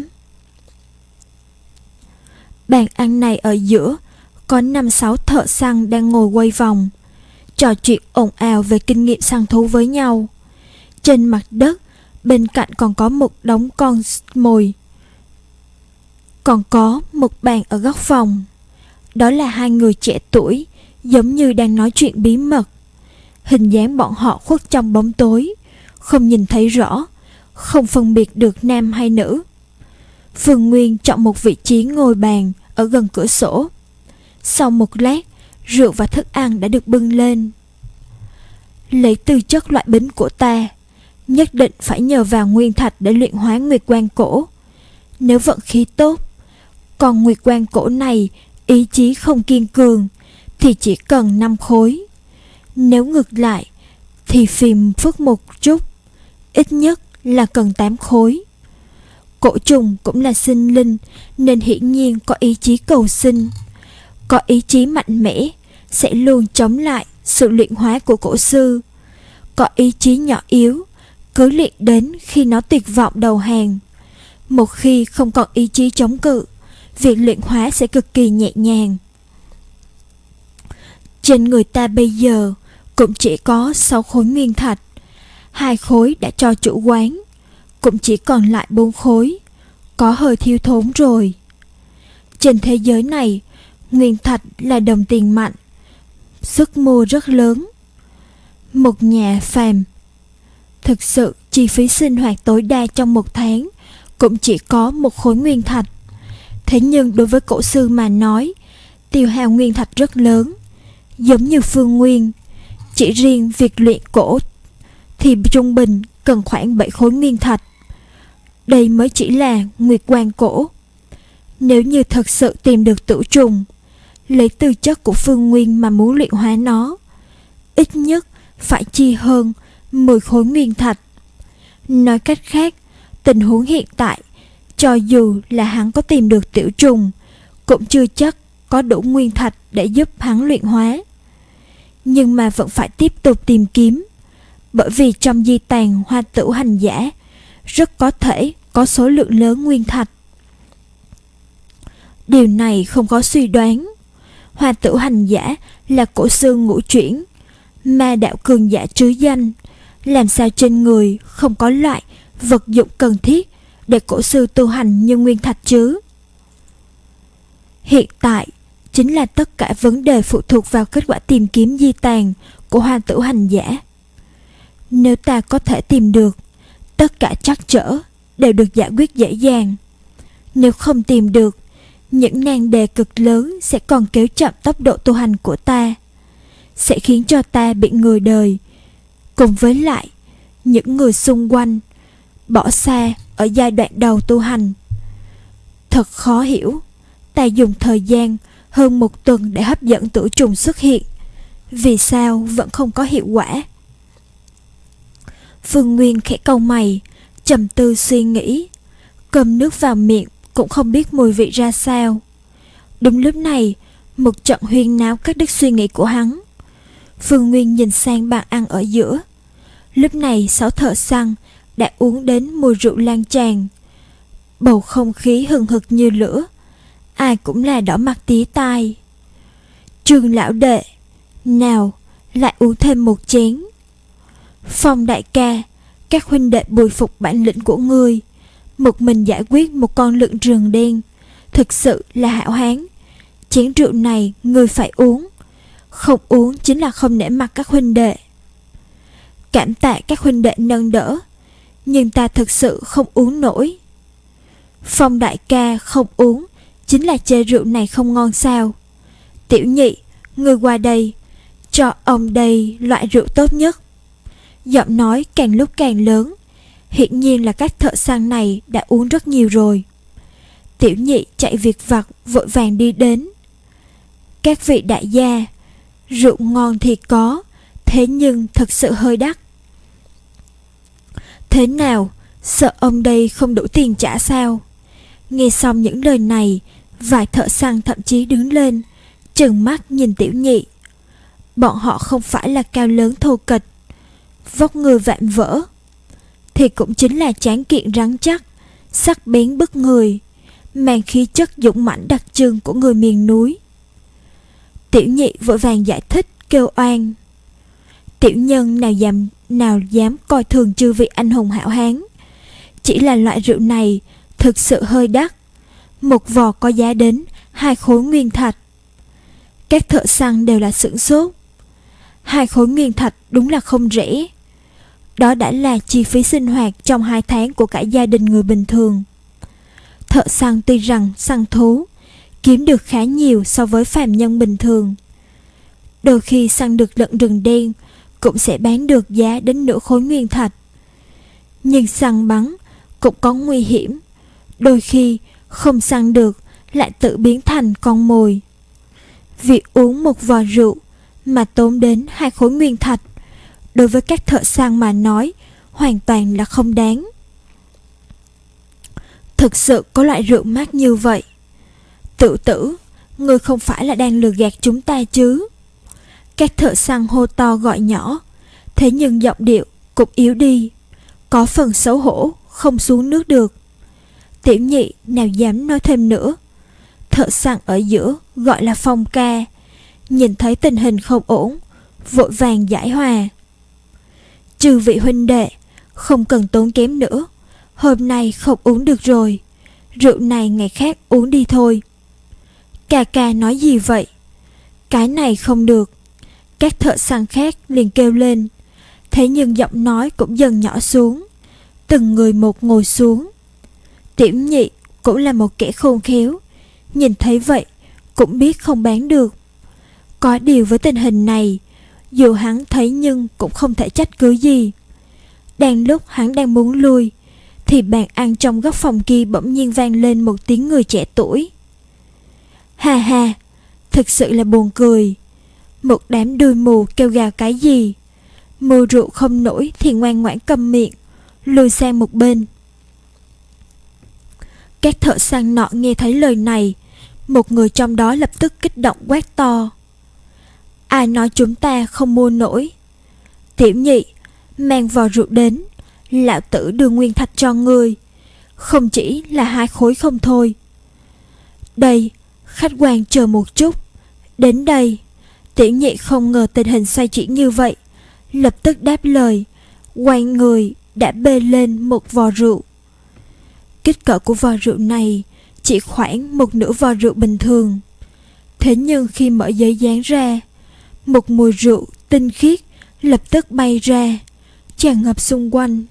Bàn ăn này ở giữa có năm sáu thợ săn đang ngồi quay vòng, trò chuyện ồn ào về kinh nghiệm săn thú với nhau. Trên mặt đất bên cạnh còn có một đống con mồi. Còn có một bàn ở góc phòng. Đó là hai người trẻ tuổi, giống như đang nói chuyện bí mật. Hình dáng bọn họ khuất trong bóng tối, không nhìn thấy rõ, không phân biệt được nam hay nữ. Phương Nguyên chọn một vị trí ngồi bàn ở gần cửa sổ. Sau một lát, rượu và thức ăn đã được bưng lên. Lấy tư chất loại bính của ta, nhất định phải nhờ vào nguyên thạch để luyện hóa nguyệt quan cổ. Nếu vận khí tốt, còn nguyệt quan cổ này ý chí không kiên cường, thì chỉ cần năm khối. Nếu ngược lại thì phiền phức một chút, ít nhất là cần tám khối. Cổ trùng cũng là sinh linh, nên hiển nhiên có ý chí cầu sinh. Có ý chí mạnh mẽ sẽ luôn chống lại sự luyện hóa của cổ sư. Có ý chí nhỏ yếu cứ luyện đến khi nó tuyệt vọng đầu hàng. Một khi không còn ý chí chống cự, việc luyện hóa sẽ cực kỳ nhẹ nhàng. Trên người ta bây giờ cũng chỉ có sáu khối nguyên thạch. Hai khối đã cho chủ quán, cũng chỉ còn lại bốn khối, có hơi thiếu thốn rồi. Trên thế giới này, nguyên thạch là đồng tiền mạnh, sức mua rất lớn. Một nhà phàm thực sự chi phí sinh hoạt tối đa trong một tháng cũng chỉ có một khối nguyên thạch. Thế nhưng đối với cổ sư mà nói, tiêu hao nguyên thạch rất lớn. Giống như Phương Nguyên, chỉ riêng việc luyện cổ thì trung bình cần khoảng bảy khối nguyên thạch. Đây mới chỉ là nguyệt quan cổ. Nếu như thật sự tìm được tử trùng, lấy tư chất của Phương Nguyên mà muốn luyện hóa nó, ít nhất phải chi hơn mười khối nguyên thạch. Nói cách khác, tình huống hiện tại, cho dù là hắn có tìm được tiểu trùng, cũng chưa chắc có đủ nguyên thạch để giúp hắn luyện hóa. Nhưng mà vẫn phải tiếp tục tìm kiếm, bởi vì trong di tàn Hoa Tửu Hành Giả rất có thể có số lượng lớn nguyên thạch. Điều này không có suy đoán. Hoa Tửu Hành Giả là cổ sư ngũ chuyển, ma đạo cường giả trứ danh, làm sao trên người không có loại vật dụng cần thiết để cổ sư tu hành như nguyên thạch chứ? Hiện tại chính là tất cả vấn đề phụ thuộc vào kết quả tìm kiếm di tàn của Hoa Tửu Hành Giả. Nếu ta có thể tìm được, tất cả trắc trở đều được giải quyết dễ dàng. Nếu không tìm được, những nan đề cực lớn sẽ còn kéo chậm tốc độ tu hành của ta, sẽ khiến cho ta bị người đời, cùng với lại những người xung quanh, bỏ xa ở giai đoạn đầu tu hành. Thật khó hiểu, ta dùng thời gian hơn một tuần để hấp dẫn tử trùng xuất hiện, vì sao vẫn không có hiệu quả? Phương Nguyên khẽ cau mày, trầm tư suy nghĩ, cầm nước vào miệng cũng không biết mùi vị ra sao. Đúng lúc này, một trận huyên náo cắt đứt suy nghĩ của hắn. Phương Nguyên nhìn sang bàn ăn ở giữa. Lúc này sáu thợ săn đã uống đến mùi rượu lan tràn. Bầu không khí hừng hực như lửa, ai cũng là đỏ mặt tía tai. Trương lão đệ, nào lại uống thêm một chén. Phong đại ca, các huynh đệ bồi phục bản lĩnh của ngươi, một mình giải quyết một con lợn rừng đen, thực sự là hảo hán. Chén rượu này ngươi phải uống, không uống chính là không nể mặt các huynh đệ. Cảm tạ các huynh đệ nâng đỡ, nhưng ta thực sự không uống nổi. Phong đại ca không uống chính là chê rượu này không ngon sao? Tiểu nhị, ngươi qua đây, cho ông đây loại rượu tốt nhất. Giọng nói càng lúc càng lớn, hiển nhiên là các thợ săn này đã uống rất nhiều rồi. Tiểu nhị chạy việc vặt vội vàng đi đến. Các vị đại gia, rượu ngon thì có, thế nhưng thật sự hơi đắt. Thế nào, sợ ông đây không đủ tiền trả sao? Nghe xong những lời này, vài thợ săn thậm chí đứng lên, trừng mắt nhìn tiểu nhị. Bọn họ không phải là cao lớn thô kệch, vóc người vạm vỡ, thì cũng chính là tráng kiện rắn chắc, sắc bén bức người, mang khí chất dũng mãnh đặc trưng của người miền núi. Tiểu nhị vội vàng giải thích kêu oan. Tiểu nhân nào dám nào dám coi thường chư vị anh hùng hảo hán. Chỉ là loại rượu này thực sự hơi đắt, một vò có giá đến hai khối nguyên thạch. Các thợ săn đều là sửng sốt. Hai khối nguyên thạch đúng là không rẻ. Đó đã là chi phí sinh hoạt trong hai tháng của cả gia đình người bình thường. Thợ săn tuy rằng săn thú kiếm được khá nhiều so với phàm nhân bình thường, đôi khi săn được lợn rừng đen cũng sẽ bán được giá đến nửa khối nguyên thạch. Nhưng săn bắn cũng có nguy hiểm, đôi khi không săn được lại tự biến thành con mồi. Việc uống một vò rượu mà tốn đến hai khối nguyên thạch, đối với các thợ săn mà nói hoàn toàn là không đáng. Thực sự có loại rượu mát như vậy. Tự tử, ngươi không phải là đang lừa gạt chúng ta chứ? Các thợ săn hô to gọi nhỏ, thế nhưng giọng điệu cũng yếu đi, có phần xấu hổ, không xuống nước được. Tiểu nhị nào dám nói thêm nữa. Thợ săn ở giữa gọi là Phong ca, nhìn thấy tình hình không ổn, vội vàng giải hòa. Chư vị huynh đệ, không cần tốn kém nữa, hôm nay không uống được rồi, rượu này ngày khác uống đi thôi. Ca ca nói gì vậy? Cái này không được. Các thợ săn khác liền kêu lên, thế nhưng giọng nói cũng dần nhỏ xuống, từng người một ngồi xuống. Tiểu nhị cũng là một kẻ khôn khéo, nhìn thấy vậy cũng biết không bán được. Có điều với tình hình này, dù hắn thấy nhưng cũng không thể trách cứ gì. Đang lúc hắn đang muốn lui, thì bàn ăn trong góc phòng kia bỗng nhiên vang lên một tiếng người trẻ tuổi. Ha ha, thực sự là buồn cười. Một đám đuôi mù kêu gào cái gì? Mua rượu không nổi thì ngoan ngoãn câm miệng, lùi sang một bên. Các thợ săn nọ nghe thấy lời này, một người trong đó lập tức kích động quát to. Ai nói chúng ta không mua nổi? Tiểu nhị, mang vò rượu đến, lão tử đưa nguyên thạch cho ngươi, không chỉ là hai khối không thôi. Đây, khách quan chờ một chút. Đến đây. Tiểu nhị không ngờ tình hình xoay chuyển như vậy, lập tức đáp lời, quay người đã bê lên một vò rượu. Kích cỡ của vò rượu này chỉ khoảng một nửa vò rượu bình thường. Thế nhưng khi mở giấy dán ra, một mùi rượu tinh khiết lập tức bay ra, tràn ngập xung quanh.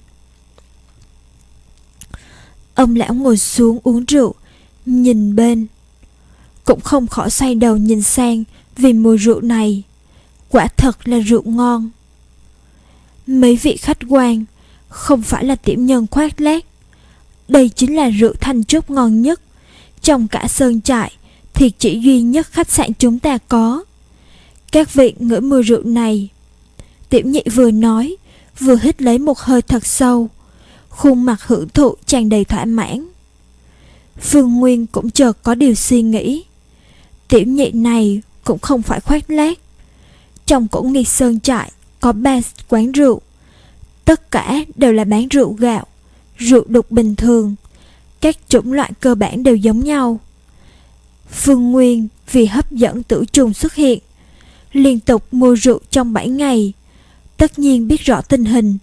Ông lão ngồi xuống uống rượu, nhìn bên, cũng không khỏi xoay đầu nhìn sang vì mùi rượu này. Quả thật là rượu ngon. Mấy vị khách quan, không phải là tiểu nhân khoác lác, đây chính là rượu thanh trúc ngon nhất trong cả sơn trại, thì chỉ duy nhất khách sạn chúng ta có. Các vị ngửi mùi rượu này. Tiểu nhị vừa nói, vừa hít lấy một hơi thật sâu, khuôn mặt hưởng thụ tràn đầy thỏa mãn. Phương Nguyên cũng chợt có điều suy nghĩ. Tiểu nhị này cũng không phải khoác lác. Trong cổ Nghi Sơn trại có ba quán rượu, tất cả đều là bán rượu gạo, rượu đục bình thường, các chủng loại cơ bản đều giống nhau. Phương Nguyên vì hấp dẫn tử trùng xuất hiện, liên tục mua rượu trong bảy ngày, tất nhiên biết rõ tình hình.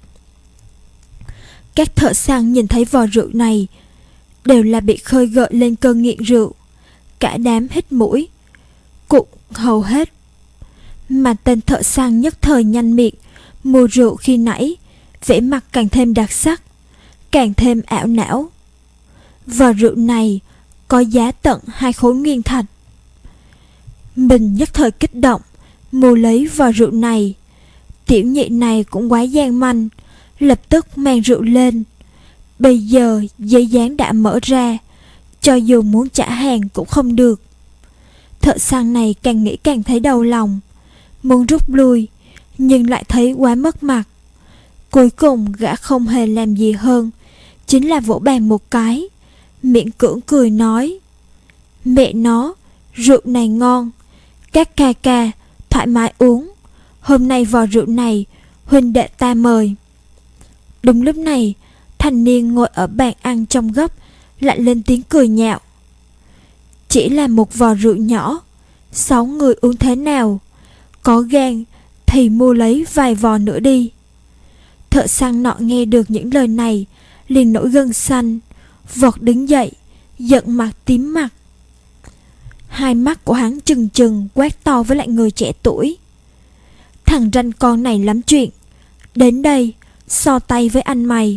Các thợ săn nhìn thấy vò rượu này đều là bị khơi gợi lên cơn nghiện rượu, cả đám hít mũi, cụng hầu hết. Mà tên thợ săn nhất thời nhanh miệng mua rượu khi nãy, vẻ mặt càng thêm đặc sắc, càng thêm ảo não. Vò rượu này có giá tận hai khối nguyên thạch. Mình nhất thời kích động, mua lấy vò rượu này. Tiểu nhị này cũng quá gian manh, lập tức mang rượu lên. Bây giờ giấy dán đã mở ra, cho dù muốn trả hàng cũng không được. Thợ săn này càng nghĩ càng thấy đau lòng, muốn rút lui, nhưng lại thấy quá mất mặt. Cuối cùng gã không hề làm gì hơn, chính là vỗ bàn một cái, miệng cưỡng cười nói: Mẹ nó, rượu này ngon, các ca ca thoải mái uống, hôm nay vò rượu này huynh đệ ta mời. Đúng lúc này, thanh niên ngồi ở bàn ăn trong góc lại lên tiếng cười nhạo: Chỉ là một vò rượu nhỏ, sáu người uống thế nào? Có gan thì mua lấy vài vò nữa đi. Thợ săn nọ nghe được những lời này liền nổi gân xanh, vọt đứng dậy, giận mặt tím mặt. Hai mắt của hắn trừng trừng quát to với lại người trẻ tuổi: Thằng ranh con này lắm chuyện, đến đây so tay với anh mày.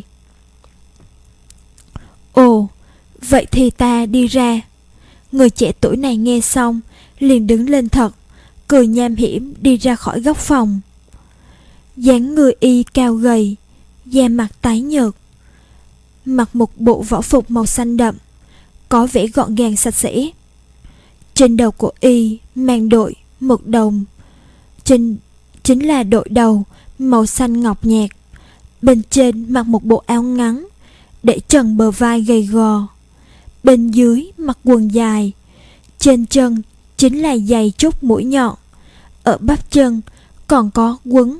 Ồ, vậy thì ta đi ra. Người trẻ tuổi này nghe xong liền đứng lên thật, cười nham hiểm đi ra khỏi góc phòng. Dáng người y cao gầy, da mặt tái nhợt, mặc một bộ võ phục màu xanh đậm, có vẻ gọn gàng sạch sẽ. Trên đầu của y mang đội một đồng, trên chính là đội đầu màu xanh ngọc nhạt. Bên trên mặc một bộ áo ngắn để trần bờ vai gầy gò, bên dưới mặc quần dài. Trên chân chính là giày trúc mũi nhọn, ở bắp chân còn có quấn.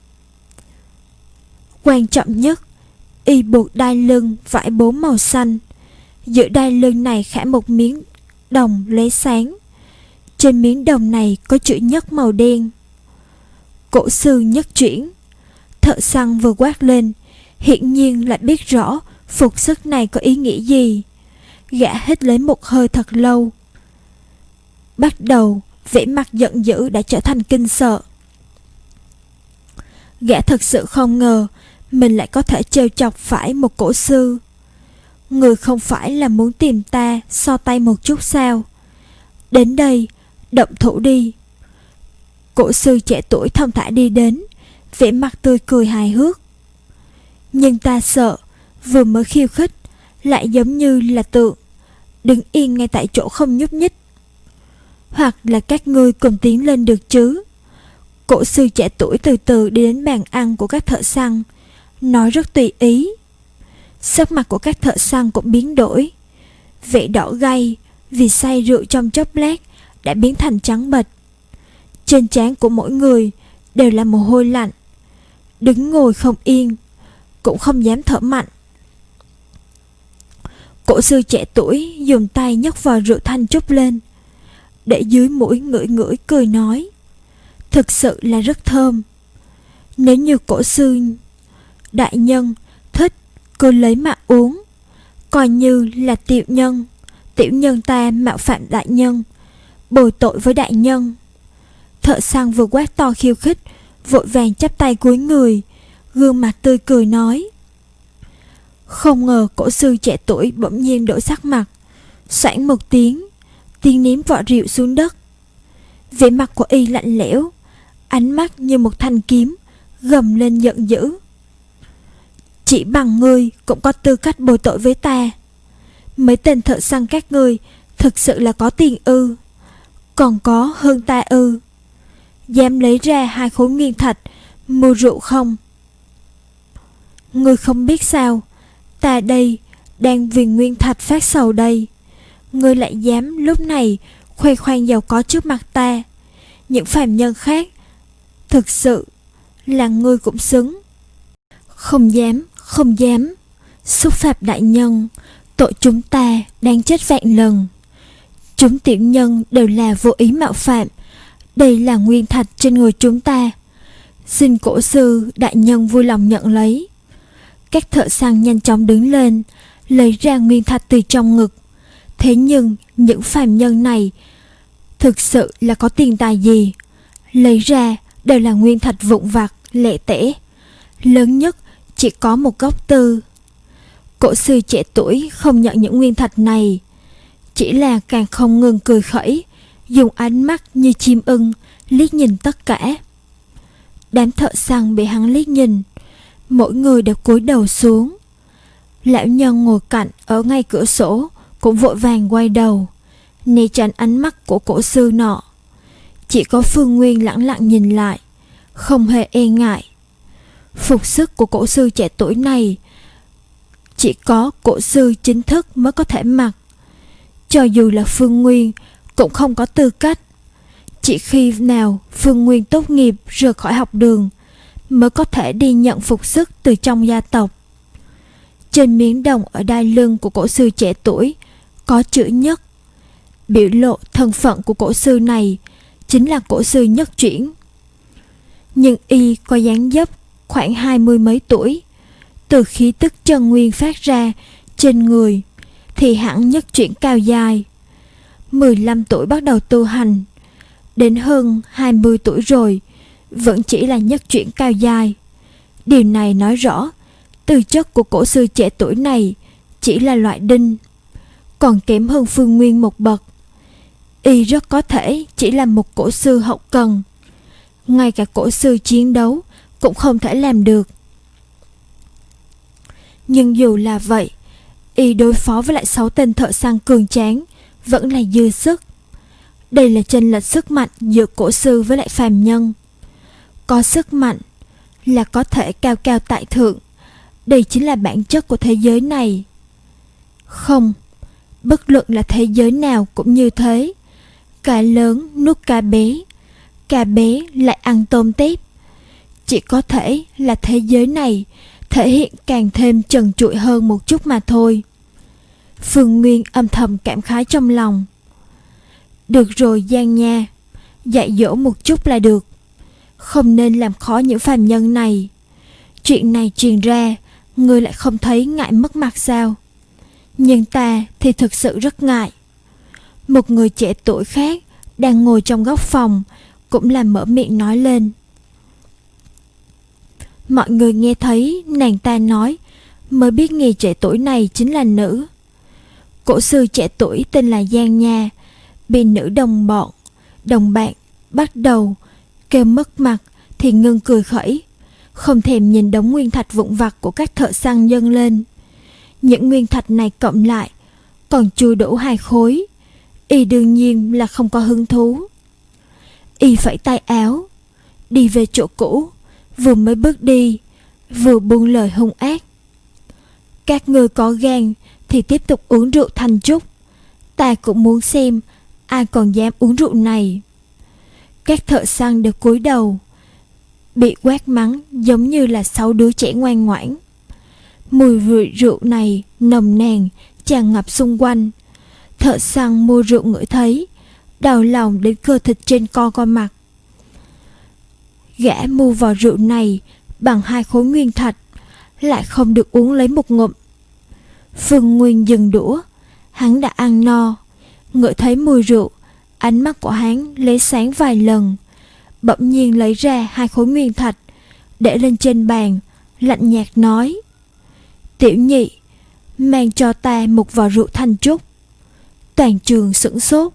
Quan trọng nhất, y buộc đai lưng vải bố màu xanh. Giữa đai lưng này khả một miếng đồng lóe sáng. Trên miếng đồng này có chữ nhất màu đen. Cổ sư nhất chuyển. Thợ săn vừa quát lên, hiển nhiên lại biết rõ phục sức này có ý nghĩa gì. Gã hít lấy một hơi thật lâu. Bắt đầu vẻ mặt giận dữ đã trở thành kinh sợ. Gã thật sự không ngờ mình lại có thể trêu chọc phải một cổ sư. Người không phải là muốn tìm ta so tay một chút sao? Đến đây, động thủ đi. Cổ sư trẻ tuổi thong thả đi đến, vẻ mặt tươi cười hài hước. Nhưng ta sợ, vừa mới khiêu khích, lại giống như là tượng, đứng yên ngay tại chỗ không nhúc nhích. Hoặc là các ngươi cùng tiến lên được chứ? Cổ sư trẻ tuổi từ từ đi đến bàn ăn của các thợ săn, nói rất tùy ý. Sắc mặt của các thợ săn cũng biến đổi. Vẻ đỏ gay vì say rượu trong chốc lát đã biến thành trắng bệch. Trên trán của mỗi người đều là mồ hôi lạnh, đứng ngồi không yên, cũng không dám thở mạnh. Cổ sư trẻ tuổi dùng tay nhấc vò rượu thanh trúc lên, để dưới mũi ngửi ngửi cười nói: thực sự là rất thơm. Nếu như cổ sư đại nhân thích, cứ lấy mà uống, coi như là tiểu nhân tiểu nhân ta mạo phạm đại nhân, bồi tội với đại nhân. Thợ săn vừa quát to khiêu khích, vội vàng chắp tay cúi người, gương mặt tươi cười nói. Không ngờ cổ sư trẻ tuổi bỗng nhiên đổi sắc mặt, xoảng một tiếng, tiên ném vỏ rượu xuống đất. Vẻ mặt của y lạnh lẽo, ánh mắt như một thanh kiếm, gầm lên giận dữ. Chỉ bằng ngươi cũng có tư cách bồi tội với ta. Mấy tên thợ săn các ngươi thực sự là có tiền ư? Còn có hơn ta ư? Dám lấy ra hai khối nguyên thạch mua rượu không? Ngươi không biết sao, ta đây đang vì nguyên thạch phát sầu đây. Ngươi lại dám lúc này khoe khoang giàu có trước mặt ta. Những phàm nhân khác, thực sự là ngươi cũng xứng. Không dám, không dám. Xúc phạm đại nhân, tội chúng ta đang chết vạn lần. Chúng tiểu nhân đều là vô ý mạo phạm. Đây là nguyên thạch trên người chúng ta, xin cổ sư đại nhân vui lòng nhận lấy. Các thợ săn nhanh chóng đứng lên, lấy ra nguyên thạch từ trong ngực. Thế nhưng những phàm nhân này thực sự là có tiền tài gì? Lấy ra đều là nguyên thạch vụn vặt, lẻ tẻ, lớn nhất chỉ có một góc tư. Cổ sư trẻ tuổi không nhận những nguyên thạch này, chỉ là càng không ngừng cười khẩy, dùng ánh mắt như chim ưng liếc nhìn tất cả. Đám thợ săn bị hắn liếc nhìn, mỗi người đều cúi đầu xuống. Lão nhân ngồi cạnh ở ngay cửa sổ cũng vội vàng quay đầu, né tránh ánh mắt của cổ sư nọ. Chỉ có Phương Nguyên lẳng lặng nhìn lại, không hề e ngại. Phục sức của cổ sư trẻ tuổi này chỉ có cổ sư chính thức mới có thể mặc. Cho dù là Phương Nguyên cũng không có tư cách. Chỉ khi nào Phương Nguyên tốt nghiệp rời khỏi học đường mới có thể đi nhận phục sức từ trong gia tộc. Trên miếng đồng ở đai lưng của cổ sư trẻ tuổi có chữ nhất, biểu lộ thân phận của cổ sư này chính là cổ sư nhất chuyển. Nhưng y có dáng dấp khoảng hai mươi mấy tuổi, từ khí tức chân nguyên phát ra trên người thì hẳn nhất chuyển cao dài. mười lăm tuổi bắt đầu tu hành, đến hơn hai mươi tuổi rồi vẫn chỉ là nhất chuyển cao dài. Điều này nói rõ tư chất của cổ sư trẻ tuổi này chỉ là loại đinh, còn kém hơn Phương Nguyên một bậc. Y rất có thể chỉ là một cổ sư hậu cần, ngay cả cổ sư chiến đấu cũng không thể làm được. Nhưng dù là vậy, y đối phó với lại sáu tên thợ săn cường tráng vẫn là dư sức. Đây là chênh lệch sức mạnh giữa cổ sư với lại phàm nhân. Có sức mạnh là có thể cao cao tại thượng. Đây chính là bản chất của thế giới này. Không, bất luận là thế giới nào cũng như thế. Cá lớn nuốt cá bé, cá bé lại ăn tôm tép. Chỉ có thể là thế giới này thể hiện càng thêm trần trụi hơn một chút mà thôi. Phương Nguyên âm thầm cảm khái trong lòng. Được rồi Giang Nha, dạy dỗ một chút là được. Không nên làm khó những phàm nhân này. Chuyện này truyền ra, ngươi lại không thấy ngại mất mặt sao? Nhưng ta thì thực sự rất ngại. Một người trẻ tuổi khác đang ngồi trong góc phòng cũng là mở miệng nói lên. Mọi người nghe thấy nàng ta nói mới biết người trẻ tuổi này chính là nữ. Cổ sư trẻ tuổi tên là Giang Nha bị nữ đồng bọn, đồng bạn bắt đầu kêu mất mặt thì ngưng cười khẩy, không thèm nhìn đống nguyên thạch vụn vặt của các thợ săn dâng lên. Những nguyên thạch này cộng lại còn chưa đủ hai khối. Y đương nhiên là không có hứng thú. Y phẩy tay áo đi về chỗ cũ, vừa mới bước đi vừa buông lời hung ác. Các ngươi có gan thì tiếp tục uống rượu thanh trúc. Ta cũng muốn xem ai còn dám uống rượu này. Các thợ săn đều cúi đầu, bị quát mắng giống như là sáu đứa trẻ ngoan ngoãn. Mùi vị rượu này nồng nàn tràn ngập xung quanh. Thợ săn mua rượu ngửi thấy, đau lòng đến cơ thịt trên co co mặt. Gã mua vò rượu này bằng hai khối nguyên thạch, lại không được uống lấy một ngụm. Phương Nguyên dừng đũa, hắn đã ăn no. Ngửi thấy mùi rượu, ánh mắt của hắn lấy sáng vài lần, bỗng nhiên lấy ra hai khối nguyên thạch để lên trên bàn, lạnh nhạt nói: Tiểu nhị, mang cho ta một vò rượu thanh trúc. Toàn trường sửng sốt.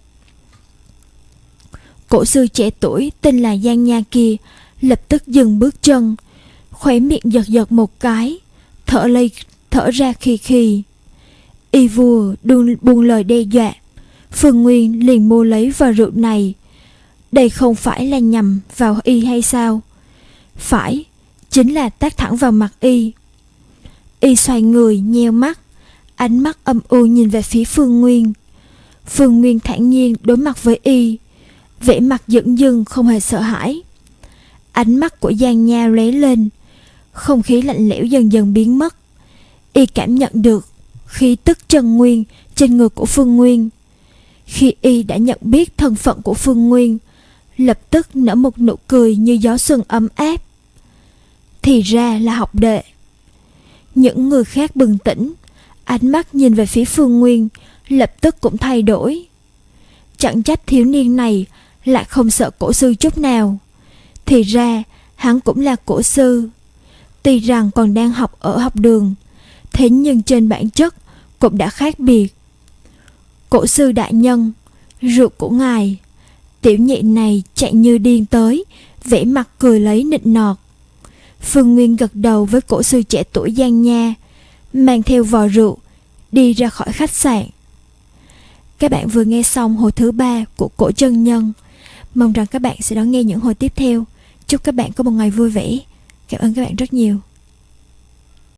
Cổ sư trẻ tuổi tên là Giang Nha kia lập tức dừng bước chân, khóe miệng giật giật một cái, thở lây thở ra khì khì. Y vừa buông, buông lời đe dọa, Phương Nguyên liền mua lấy vò rượu này. Đây không phải là nhằm vào y hay sao? Phải, chính là tát thẳng vào mặt y. Y xoay người nheo mắt, ánh mắt âm u nhìn về phía Phương Nguyên. Phương Nguyên thản nhiên đối mặt với y, vẻ mặt dửng dưng không hề sợ hãi. Ánh mắt của Giang Nha lóe lên, không khí lạnh lẽo dần dần biến mất. Y cảm nhận được khí tức chân nguyên trên người của Phương Nguyên. Khi y đã nhận biết thân phận của Phương Nguyên, lập tức nở một nụ cười như gió xuân ấm áp. Thì ra là học đệ. Những người khác bừng tỉnh, ánh mắt nhìn về phía Phương Nguyên lập tức cũng thay đổi. Chẳng trách thiếu niên này lại không sợ cổ sư chút nào. Thì ra hắn cũng là cổ sư. Tuy rằng còn đang học ở học đường, thế nhưng trên bản chất cũng đã khác biệt. Cổ sư đại nhân, rượu của ngài. Tiểu nhị này chạy như điên tới, vẻ mặt cười lấy nịnh nọt. Phương Nguyên gật đầu với cổ sư trẻ tuổi Giang Nha, mang theo vò rượu đi ra khỏi khách sạn. Các bạn vừa nghe xong hồi thứ ba của Cổ Chân Nhân. Mong rằng các bạn sẽ đón nghe những hồi tiếp theo. Chúc các bạn có một ngày vui vẻ. Cảm ơn các bạn rất nhiều.